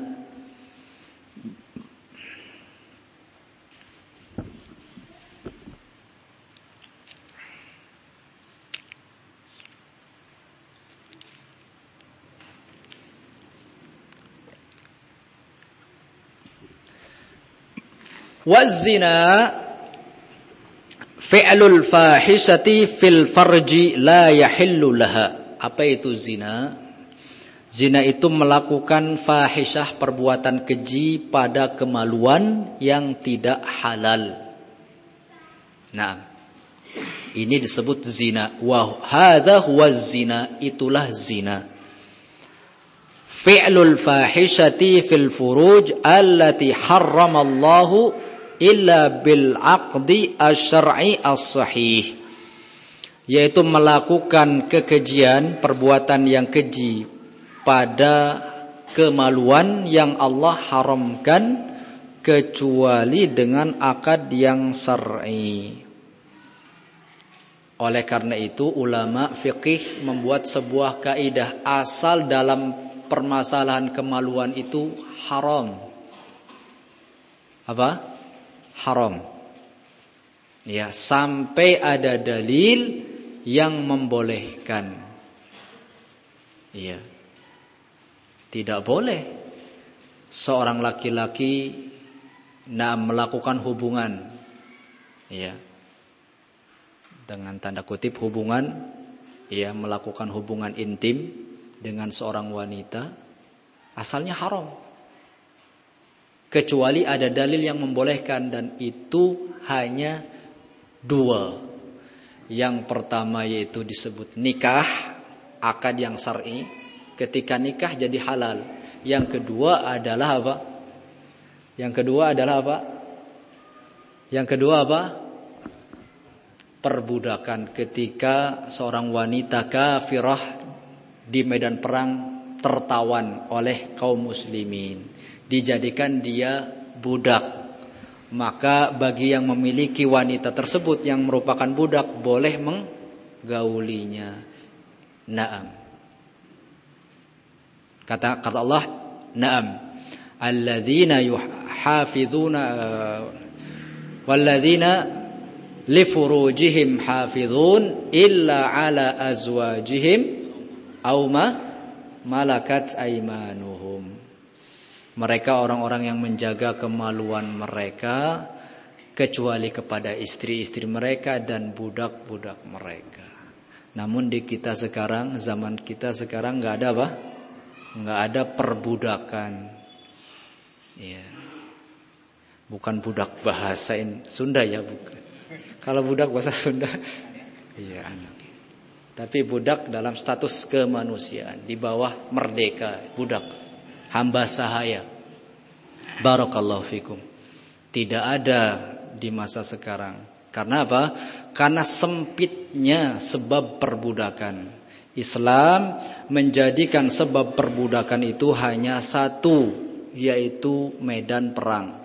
Waz-zina fi'lul fahishati fil farji la yahillu laha. Apa itu zina? Zina itu melakukan fahisyah, perbuatan keji pada kemaluan yang tidak halal. Nah, ini disebut zina. Wa hadza huwa zina, itulah zina. Fi'lul fahishati fil furuj allati harramallahu illa bil aqdi asy-syar'i as-sahih, yaitu melakukan kekejian, perbuatan yang keji pada kemaluan yang Allah haramkan kecuali dengan akad yang syar'i. Oleh karena itu ulama fikih membuat sebuah kaidah, asal dalam permasalahan kemaluan itu haram. Apa? Haram. Ya, sampai ada dalil yang membolehkan. Ya. Tidak boleh seorang laki-laki melakukan hubungan, ya, dengan tanda kutip hubungan, ya, melakukan hubungan intim dengan seorang wanita, asalnya haram. Kecuali ada dalil yang membolehkan, dan itu hanya dua. Yang pertama yaitu disebut nikah, akad yang syar'i, ketika nikah jadi halal. Yang kedua adalah apa? Yang kedua adalah apa? Yang kedua apa? Perbudakan, ketika seorang wanita kafirah di medan perang tertawan oleh kaum muslimin, dijadikan dia budak. Maka bagi yang memiliki wanita tersebut yang merupakan budak, boleh menggaulinya. Naam. Kata Allah, naam. Alladzina yuhafizuna walladzina li furujihim hafizun illa ala azwajihim aw ma malakat aymanuhum. Mereka orang-orang yang menjaga kemaluan mereka kecuali kepada istri-istri mereka dan budak-budak mereka. Namun di kita sekarang, zaman kita sekarang nggak ada apa? Nggak ada perbudakan. Ya. Bukan budak bahasa Sunda ya, bukan. Kalau budak bahasa Sunda, iya anak. Tapi budak dalam status kemanusiaan, di bawah merdeka, budak. Hamba sahaya. Barakallahu fikum. Tidak ada di masa sekarang. Karena apa? Karena sempitnya sebab perbudakan. Islam menjadikan sebab perbudakan itu hanya satu, yaitu medan perang.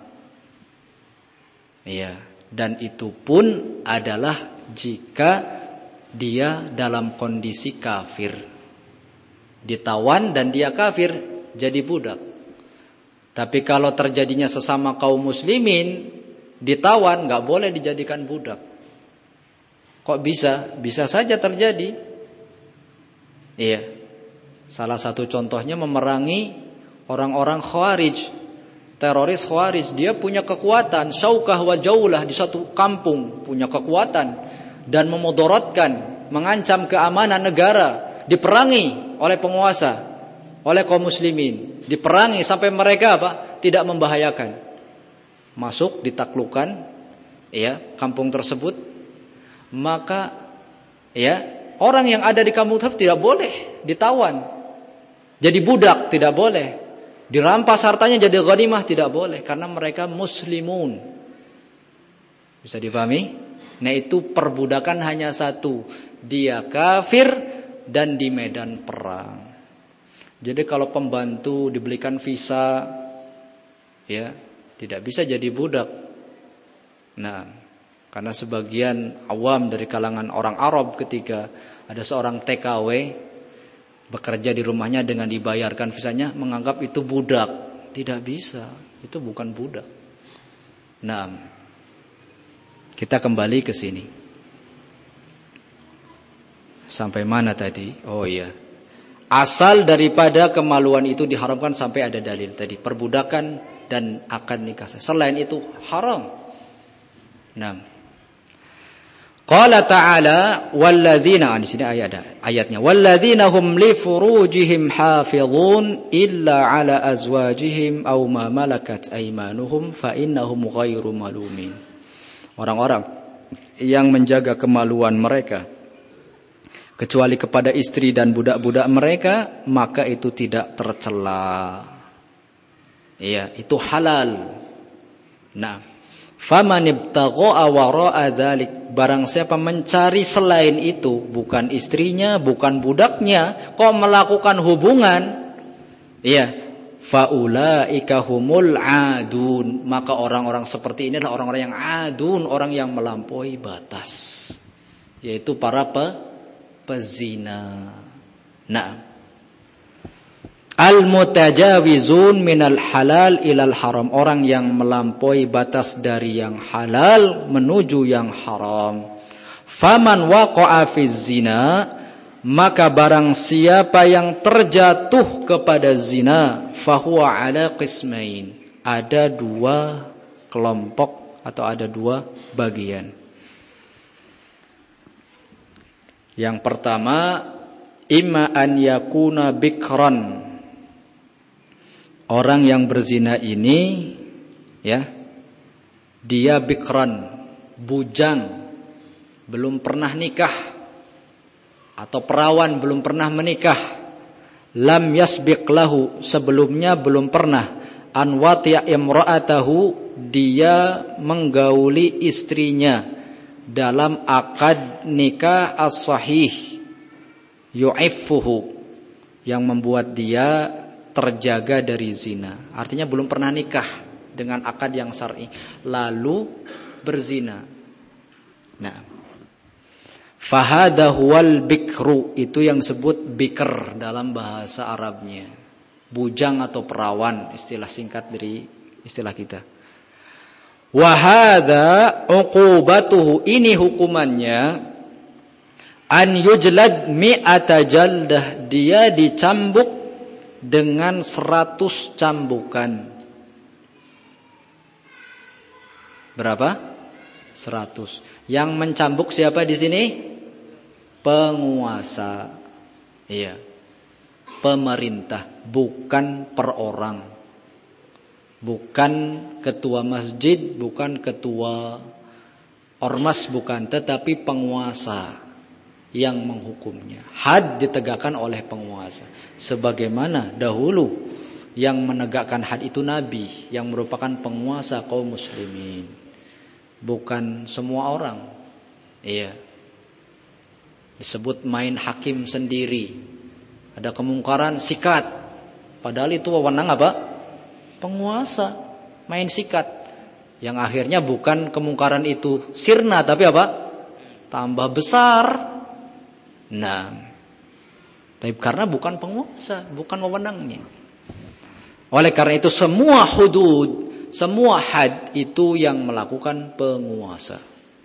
Ya, dan itu pun adalah jika dia dalam kondisi kafir. Ditawan dan dia kafir, jadi budak. Tapi kalau terjadinya sesama kaum muslimin ditawan, nggak boleh dijadikan budak. Kok bisa? Bisa saja terjadi. Iya. Salah satu contohnya memerangi orang-orang Khawarij, teroris Khawarij. Dia punya kekuatan, syaukah wa jaulah, di satu kampung punya kekuatan dan memudaratkan, mengancam keamanan negara. Diperangi oleh penguasa, oleh kaum muslimin. Diperangi sampai mereka tidak membahayakan. Masuk ditaklukkan kampung tersebut. Maka orang yang ada di kampung tersebut tidak boleh ditawan. Jadi budak tidak boleh. Dirampas hartanya jadi ghanimah tidak boleh, karena mereka muslimun. Bisa dipahami? Nah, itu perbudakan hanya satu. Dia kafir dan di medan perang. Jadi kalau pembantu dibelikan visa, tidak bisa jadi budak. Nah, karena sebagian awam dari kalangan orang Arab ketika ada seorang TKW bekerja di rumahnya dengan dibayarkan visanya, menganggap itu budak. Tidak bisa, itu bukan budak. Nah, kita kembali ke sini. Sampai mana tadi? Oh iya. Asal daripada kemaluan itu diharamkan sampai ada dalil tadi, perbudakan dan akad nikah. Selain itu haram. Nah, qala ta'ala walladzina, di sini ayatnya walladzina hum li furujihim hafizun illa ala azwajihim aw ma malakat aymanuhum fa innahum ghairu malumin. Orang-orang yang menjaga kemaluan mereka kecuali kepada istri dan budak-budak mereka, maka itu tidak tercela. Iya, itu halal. Nah, faman ibtagha wara'a dzalik, barang siapa mencari selain itu, bukan istrinya, bukan budaknya, kok melakukan hubungan, faulaika humul adun, maka orang-orang seperti ini adalah orang-orang yang adun, orang yang melampaui batas, yaitu para pezina. Nah, al-mutajawizun minal halal ilal haram, orang yang melampaui batas dari yang halal menuju yang haram. Faman waqa'a fiz zina, maka barang siapa yang terjatuh kepada zina, fahuwa ala qismain, ada dua kelompok atau ada dua bagian. Yang pertama, imma an yakuna bikran, orang yang berzina ini dia bikran, bujang, belum pernah nikah, atau perawan belum pernah menikah, lam yasbiq lahu, sebelumnya belum pernah, an wati'a imra'atahu, dia menggauli istrinya dalam akad nikah as-sahih, yu'iffuhu, yang membuat dia terjaga dari zina. Artinya belum pernah nikah dengan akad yang syar'i, lalu berzina. Nah, fahada huwal bikru, itu yang disebut bikr dalam bahasa Arabnya, bujang atau perawan, istilah singkat dari istilah kita. Wahada uqubatuhu, ini hukumannya, an yujlad mi'ata jaldah, dia dicambuk dengan 100 cambukan. Berapa? 100. Yang mencambuk siapa di sini? Penguasa. Iya. Pemerintah, bukan per orang. Bukan ketua masjid, bukan ketua ormas, bukan, tetapi penguasa yang menghukumnya. Had ditegakkan oleh penguasa. Sebagaimana dahulu yang menegakkan had itu Nabi, yang merupakan penguasa kaum muslimin. Bukan semua orang. Iya. Disebut main hakim sendiri. Ada kemungkaran, sikat. Padahal itu wewenang apa? Penguasa, main sikat. Yang akhirnya bukan kemungkaran itu sirna, tapi apa? Tambah besar. Nah, tapi karena bukan penguasa, bukan wewenangnya. Oleh karena itu semua hudud, semua had itu yang melakukan penguasa.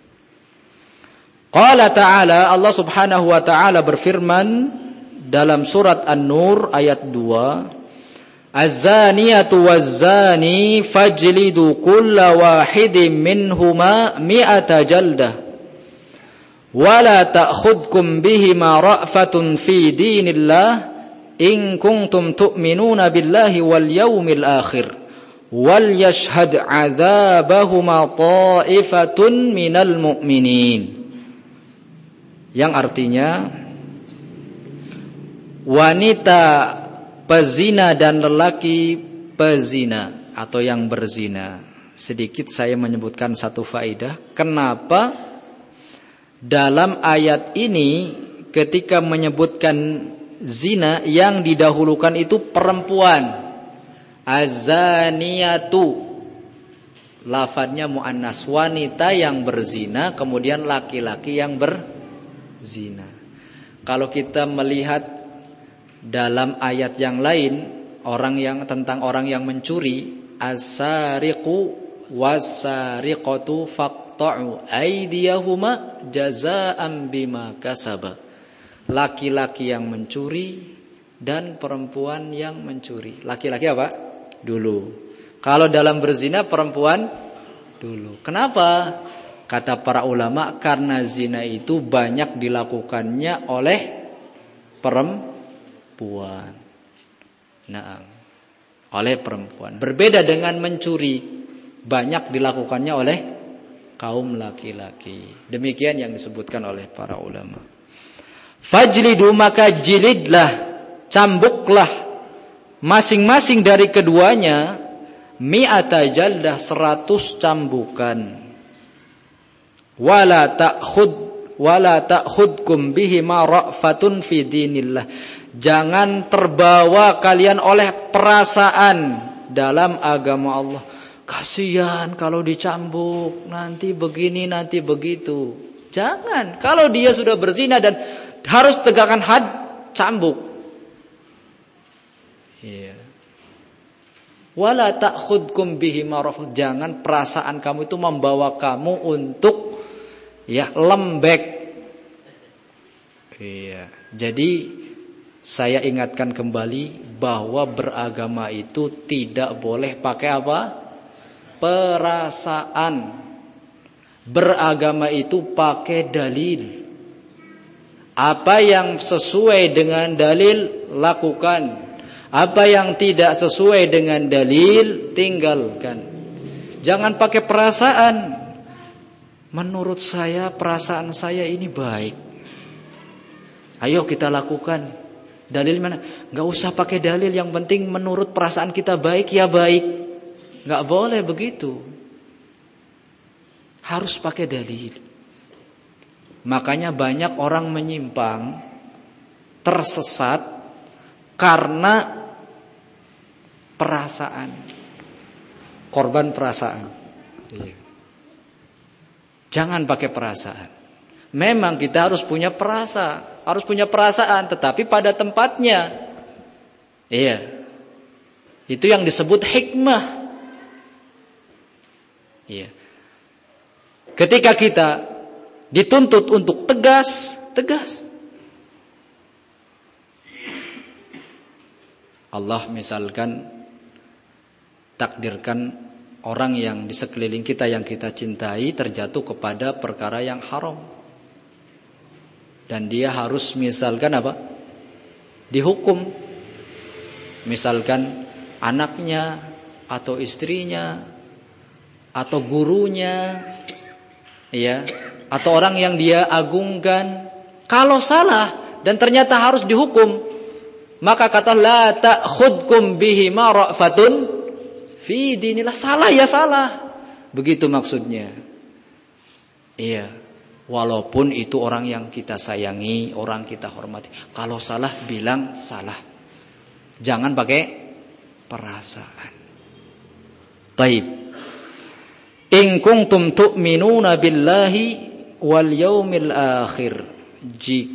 Qala ta'ala, Allah subhanahu wa ta'ala berfirman dalam surat An-Nur ayat 2, Az-zaniyatu waz-zani fajlidu kulla wahidin minhuma mi'ata jaldah wa la ta'khudkum bihima ra'fatun fi dinillah in kuntum tu'minuna billahi wal yawmil akhir wal yashhad 'adzabahuma ta'ifatun minal mu'minin. Yang artinya wanita pezina dan lelaki pezina atau yang berzina. Sedikit saya menyebutkan satu faedah. Kenapa dalam ayat ini ketika menyebutkan zina yang didahulukan itu perempuan. Az-zaniyatu, lafadznya muannas, wanita yang berzina, kemudian laki-laki yang berzina. Kalau kita melihat dalam ayat yang lain, tentang orang yang mencuri, as-sariqu was-sariqatu faqta'u aydiyahuma jazaa'an bima kasaba. Laki-laki yang mencuri dan perempuan yang mencuri. Laki-laki apa? Dulu. Kalau dalam berzina perempuan dulu. Kenapa? Kata para ulama, karena zina itu banyak dilakukannya oleh perempuan. Nah, oleh perempuan. Berbeda dengan mencuri, banyak dilakukannya oleh kaum laki-laki. Demikian yang disebutkan oleh para ulama. Fajlidu, maka jilidlah, cambuklah masing-masing dari keduanya mi'ata jaldah, 100 cambukan. Wala ta'khudkum bihima ra'fatun fi dinillah. Jangan terbawa kalian oleh perasaan dalam agama Allah. Kasihan kalau dicambuk, nanti begini, nanti begitu. Jangan. Kalau dia sudah berzina dan harus tegakkan had, cambuk. Iya. Wala ta'khudkum bihima ra'fatun. Jangan perasaan kamu itu membawa kamu untuk lembek. Iya. Jadi saya ingatkan kembali bahwa beragama itu tidak boleh pakai apa? Perasaan. Beragama itu pakai dalil. Apa yang sesuai dengan dalil lakukan. Apa yang tidak sesuai dengan dalil tinggalkan. Jangan pakai perasaan. Menurut saya, perasaan saya ini baik. Ayo kita lakukan. Dalil mana? Gak usah pakai dalil, yang penting menurut perasaan kita baik, ya baik. Gak boleh begitu. Harus pakai dalil. Makanya banyak orang menyimpang, tersesat karena perasaan. Korban perasaan. Jangan pakai perasaan. Memang kita harus punya perasaan, tetapi pada tempatnya. Iya. Itu yang disebut hikmah. Iya. Ketika kita dituntut untuk tegas. Allah misalkan takdirkan orang yang di sekeliling kita yang kita cintai terjatuh kepada perkara yang haram. Dan dia harus misalkan apa? Dihukum. Misalkan anaknya atau istrinya atau gurunya, ya, atau orang yang dia agungkan. Kalau salah dan ternyata harus dihukum, maka kata la ta'khudkum bihima ra'fatun fi dinillah. Salah ya salah. Begitu maksudnya. Iya. Walaupun itu orang yang kita sayangi, orang kita hormati. Kalau salah bilang salah. Jangan pakai perasaan. Taib. In kuntum tu'minuna billahi wal yaumil akhir.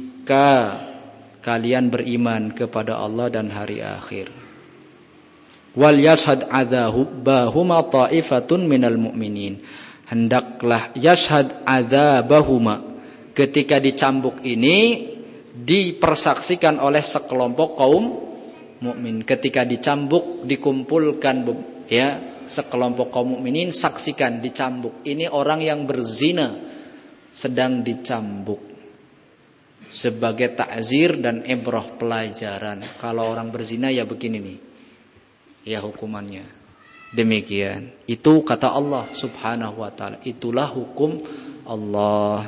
Jika kalian beriman kepada Allah dan hari akhir. wal yashhad adzabahuma ta'ifatun minal mu'minin. Hendaklah yashhad adzabahuma, ketika dicambuk ini dipersaksikan oleh sekelompok kaum mukmin. Ketika dicambuk dikumpulkan ya sekelompok kaum mukminin, saksikan dicambuk. Ini orang yang berzina sedang dicambuk sebagai takzir dan ibrah, pelajaran. Kalau orang berzina ya begini nih ya hukumannya. Demikian. Itu kata Allah Subhanahu wa taala. Itulah hukum Allah.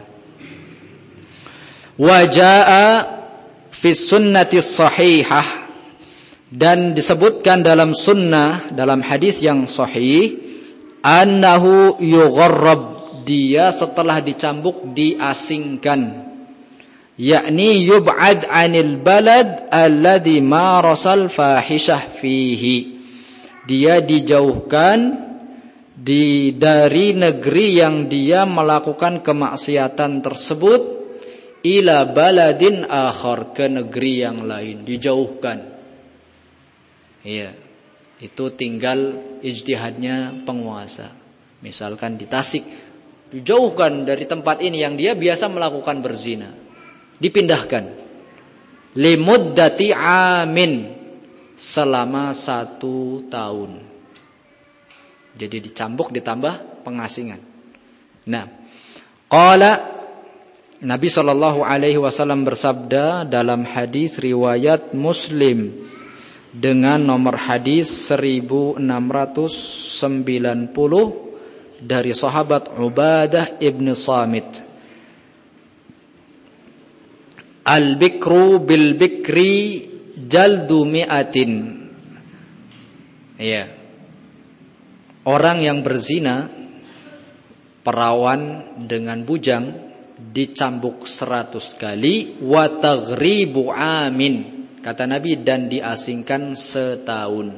Wa jaa fi sunnati sahihah, dan disebutkan dalam sunnah, dalam hadis yang sahih, annahu yugharrab, dia setelah dicambuk diasingkan, yakni yub'ad 'anil balad alladhi marasal fahishah fihi, dia dijauhkan dari negeri yang dia melakukan kemaksiatan tersebut, ila baladin akhar, ke negeri yang lain, dijauhkan. Iya, itu tinggal ijtihadnya penguasa. Misalkan di Tasik, dijauhkan dari tempat ini yang dia biasa melakukan berzina, dipindahkan limuddati amin, selama 1 tahun. Jadi dicambuk ditambah pengasingan. Nah, qala, Nabi sallallahu alaihi wasallam bersabda dalam hadis riwayat Muslim dengan nomor hadis 1690 dari sahabat Ubadah ibn Samit, al-bikru bil bikri jaldu mi'atin. Ya. Orang yang berzina, perawan dengan bujang, dicambuk 100 kali, wa taghribu amin, kata Nabi, dan diasingkan setahun.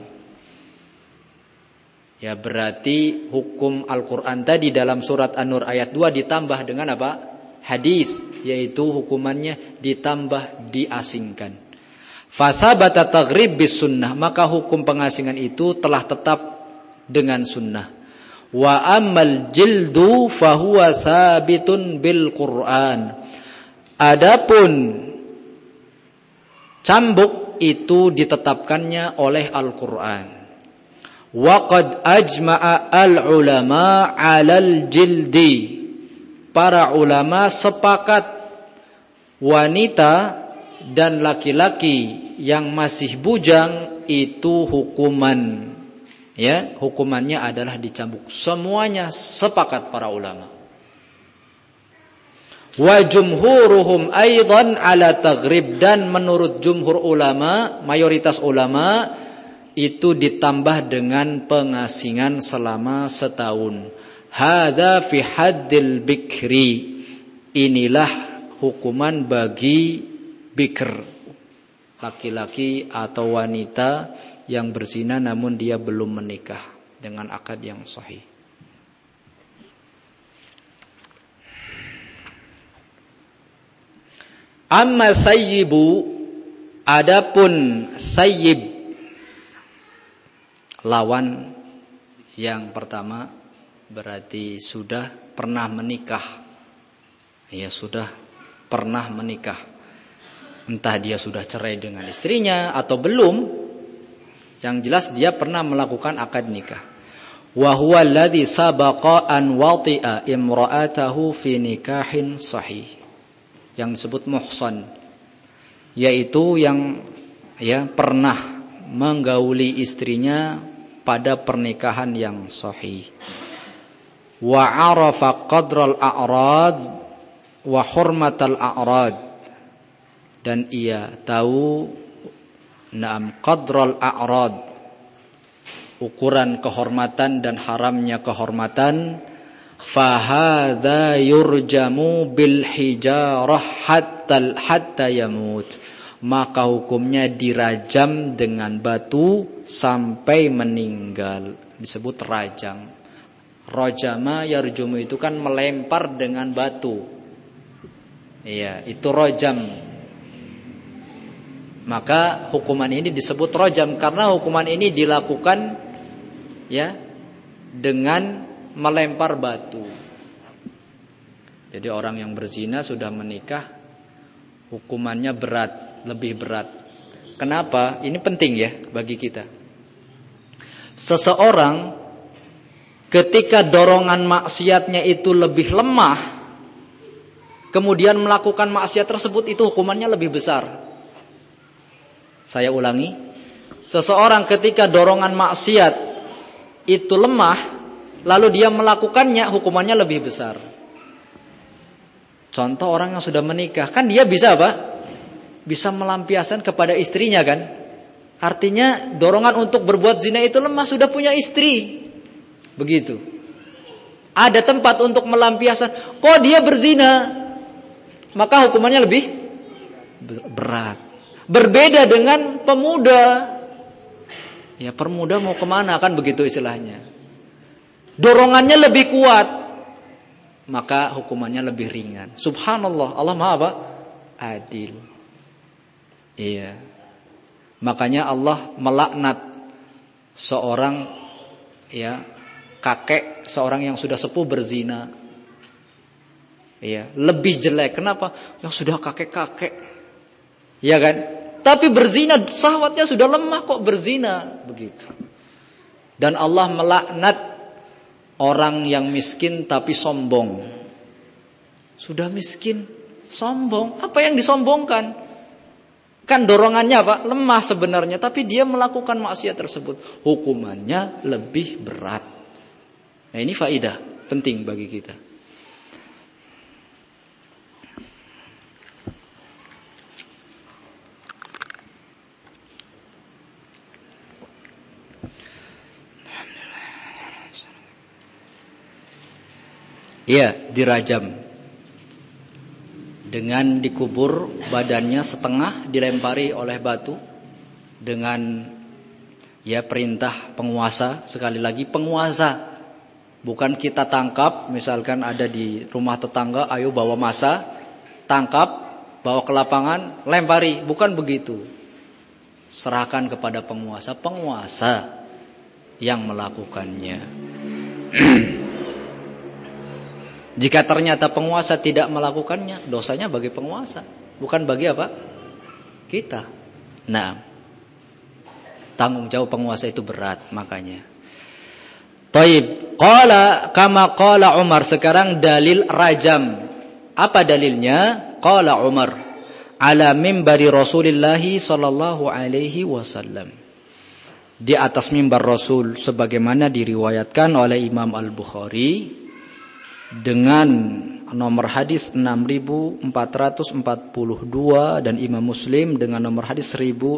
Ya, berarti hukum Al-Qur'an tadi dalam surat An-Nur ayat 2 ditambah dengan apa? Hadis, yaitu hukumannya ditambah diasingkan. Fasabata taghrib bis sunnah, maka hukum pengasingan itu telah tetap dengan sunnah. Wa ammal jildu fahuwa sabitun bil Qur'an. Adapun cambuk itu ditetapkannya oleh Al-Qur'an. Wa qad ajma'a al-ulama 'alal jildi. Para ulama sepakat wanita dan laki-laki yang masih bujang itu hukuman, ya, hukumannya adalah dicambuk. Semuanya sepakat para ulama. Wa jumhuruhum aidan ala taghrib, dan menurut jumhur ulama, mayoritas ulama, itu ditambah dengan pengasingan selama setahun. Hadza fi haddil bikri, inilah hukuman bagi bikr, laki-laki atau wanita yang berzina namun dia belum menikah dengan akad yang sahih. Amma sayyibu, adapun sayyib, lawan yang pertama berarti sudah pernah menikah. Ya, sudah pernah menikah. Entah dia sudah cerai dengan istrinya atau belum, yang jelas dia pernah melakukan akad nikah. Wa huwa alladhi sabaqa an wati'a imra'atahu fi nikahin sahih, yang disebut muhsan, yaitu yang pernah menggauli istrinya pada pernikahan yang sahih. Wa 'arafa qadral a'rad wa hurmatal a'rad, dan ia tahu qadral a'rad, ukuran kehormatan dan haramnya kehormatan. Fahadha yurjamu bil hijarah hatta yamut, maka hukumnya dirajam dengan batu sampai meninggal, disebut rajam. Rojama yarjumu itu kan melempar dengan batu. Iya, itu rojam. Maka hukuman ini disebut rajam karena hukuman ini dilakukan ya dengan melempar batu. Jadi orang yang berzina sudah menikah hukumannya berat, lebih berat. Kenapa? Ini penting ya bagi kita. Seseorang ketika dorongan maksiatnya itu lebih lemah, kemudian melakukan maksiat tersebut, itu hukumannya lebih besar. Saya ulangi, seseorang ketika dorongan maksiat itu lemah, lalu dia melakukannya, hukumannya lebih besar. Contoh orang yang sudah menikah, kan dia bisa apa? Bisa melampiaskan kepada istrinya kan? Artinya dorongan untuk berbuat zina itu lemah, sudah punya istri. Begitu. Ada tempat untuk melampiaskan. Kok dia berzina? Maka hukumannya lebih berat. Berbeda dengan pemuda. Ya pemuda mau kemana kan begitu istilahnya. Dorongannya lebih kuat. Maka hukumannya lebih ringan. Subhanallah, Allah Maha apa? Adil. Iya. Makanya Allah melaknat seorang ya kakek, seorang yang sudah sepuh berzina. Iya, lebih jelek. Kenapa? Yang sudah kakek-kakek. Iya kan? Tapi berzina, syahwatnya sudah lemah kok berzina, begitu. Dan Allah melaknat orang yang miskin tapi sombong. Sudah miskin, sombong. Apa yang disombongkan? Kan dorongannya apa? Lemah sebenarnya, tapi dia melakukan maksiat tersebut. Hukumannya lebih berat. Nah ini faidah penting bagi kita. Iya, dirajam. Dengan dikubur badannya setengah, dilempari oleh batu. Dengan ya perintah penguasa, sekali lagi penguasa. Bukan kita tangkap, misalkan ada di rumah tetangga, ayo bawa massa, tangkap, bawa ke lapangan, lempari. Bukan begitu. Serahkan kepada penguasa, penguasa yang melakukannya. Jika ternyata penguasa tidak melakukannya, dosanya bagi penguasa, bukan bagi apa? Kita. Nah, tanggung jawab penguasa itu berat, makanya. Taib, qala kama qala Umar. Sekarang dalil rajam. Apa dalilnya? Qala Umar, ala mimbari Rasulillah sallallahu alaihi wasallam. Di atas mimbar Rasul, sebagaimana diriwayatkan oleh Imam Al-Bukhari dengan nomor hadis 6442 dan Imam Muslim dengan nomor hadis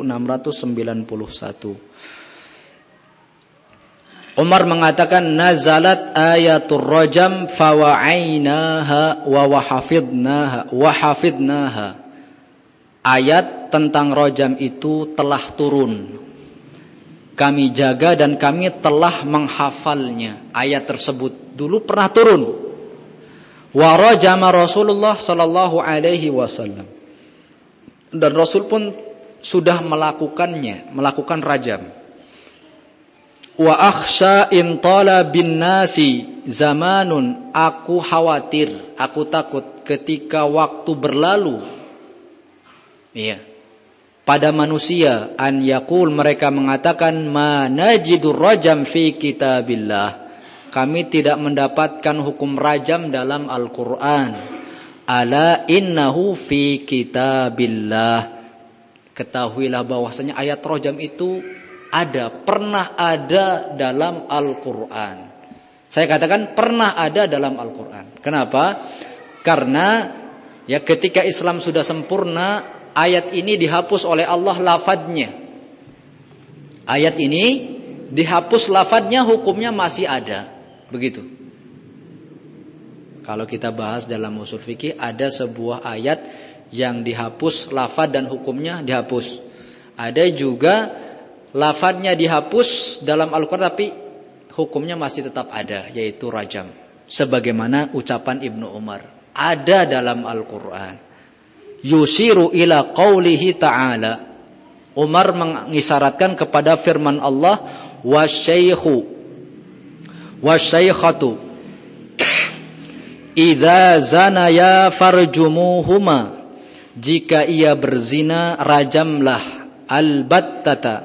1691. Umar mengatakan, nazalat ayatul rajam fawa'ainaha wa hafidnaha. Ayat tentang rajam itu telah turun. Kami jaga dan kami telah menghafalnya. Ayat tersebut dulu pernah turun. Wa rajama Rasulullah sallallahu alaihi wasallam. Dan Rasul pun sudah melakukannya, melakukan rajam. Wa akhsha in tala bin nasi zamanun. Aku khawatir, aku takut ketika waktu berlalu. Iya. Pada manusia an yaqul, mereka mengatakan ma najidur rajam fi kitabillah. Kami tidak mendapatkan hukum rajam dalam Al-Quran. Ala innahu fi kitabillah. Ketahuilah bahwasanya ayat rajam itu ada, pernah ada dalam Al-Quran. Saya katakan pernah ada dalam Al-Quran. Kenapa? Karena ya ketika Islam sudah sempurna, ayat ini dihapus oleh Allah lafadznya. Ayat ini dihapus lafadznya, hukumnya masih ada. Begitu. Kalau kita bahas dalam usul fikih, ada sebuah ayat yang dihapus lafadz dan hukumnya dihapus. Ada juga lafadznya dihapus dalam Al-Quran tapi hukumnya masih tetap ada, yaitu rajam. Sebagaimana ucapan Ibnu Umar, ada dalam Al-Quran. Yusiru ila qawlihi ta'ala. Umar mengisyaratkan kepada firman Allah, wasyaikhu wasyaikhatu idza zanaya farjumuhuma, jika ia berzina rajamlah, albattata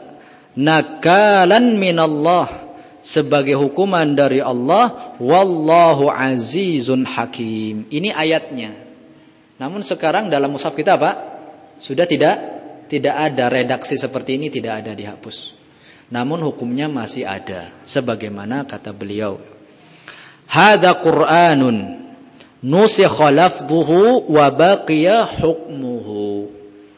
nakalan minallah, sebagai hukuman dari Allah, wallahu azizun hakim. Ini ayatnya. Namun sekarang dalam mushaf kita apa? Sudah tidak ada redaksi seperti ini, tidak ada, dihapus. Namun hukumnya masih ada, sebagaimana kata beliau, hadza Qur'anun nusikha lafdhuhu wa baqiya hukmuhu.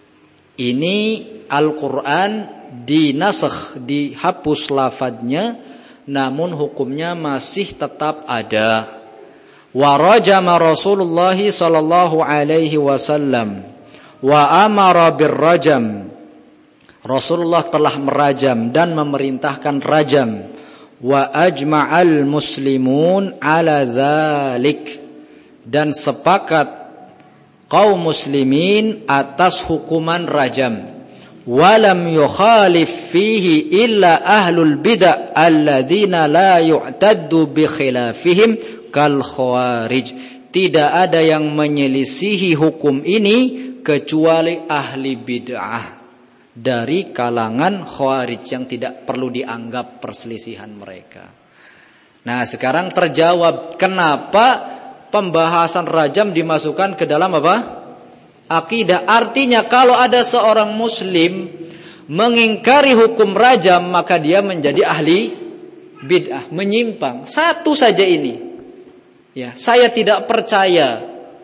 Ini Al-Qur'an dinasakh, dihapus lafadznya, namun hukumnya masih tetap ada. Wa rajama Rasulullah sallallahu alaihi wasallam wa amara birrajam. Rasulullah telah merajam dan memerintahkan rajam. Wa ajma'al muslimun ala dzalik, dan sepakat kaum muslimin atas hukuman rajam. Walam yukhalif fihi illa ahlul bid'ah alladzina la yu'taddu bi khilafihim kal khawarij. Tidak ada yang menyelisihi hukum ini kecuali ahli bid'ah dari kalangan khawarij yang tidak perlu dianggap perselisihan mereka. Nah, sekarang terjawab kenapa pembahasan rajam dimasukkan ke dalam apa? Akidah. Artinya kalau ada seorang muslim mengingkari hukum rajam, maka dia menjadi ahli bid'ah, menyimpang. Satu saja ini. Ya, saya tidak percaya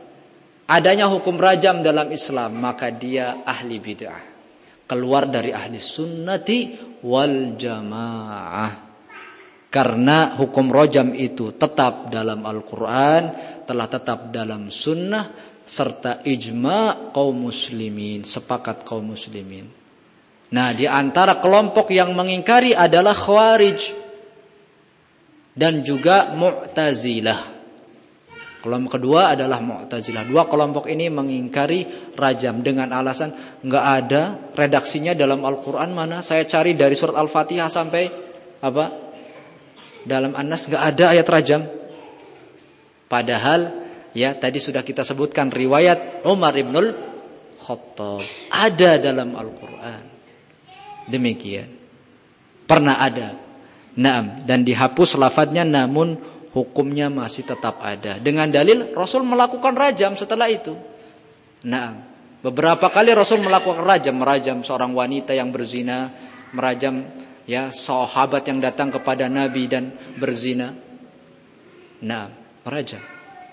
adanya hukum rajam dalam Islam, maka dia ahli bid'ah. Keluar dari ahli sunnati wal jamaah. Karena hukum rajam itu tetap dalam Al-Quran, telah tetap dalam sunnah, serta ijma' kaum muslimin, sepakat kaum muslimin. Nah, di antara kelompok yang mengingkari adalah Khawarij dan juga Mu'tazilah. Kelompok kedua adalah Mu'tazilah. Dua kelompok ini mengingkari rajam dengan alasan enggak ada redaksinya dalam Al-Quran. Mana? Saya cari dari surat Al-Fatihah sampai apa? Dalam An-Nas enggak ada ayat rajam. Padahal ya tadi sudah kita sebutkan riwayat Umar ibnul Khattab ada dalam Al-Quran. Demikian. Pernah ada. Naam, dan dihapus lafadznya, namun hukumnya masih tetap ada. Dengan dalil Rasul melakukan rajam setelah itu. Naam, beberapa kali Rasul melakukan rajam, merajam seorang wanita yang berzina, merajam ya sahabat yang datang kepada Nabi dan berzina. Naam, merajam.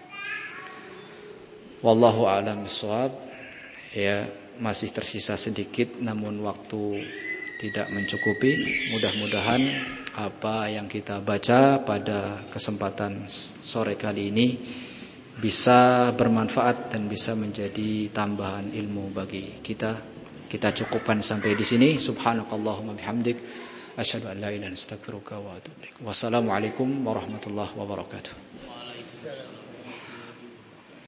Wallahu a'lam bishawab. Ya, masih tersisa sedikit namun waktu tidak mencukupi. Mudah-mudahan apa yang kita baca pada kesempatan sore kali ini bisa bermanfaat dan bisa menjadi tambahan ilmu bagi kita. Kita cukupkan sampai di sini. Subhanakallahumma bihamdik asyhadu an la ilaha illa anta astaghfiruka wa atubu ilaik. Wassalamualaikum warahmatullahi wabarakatuh.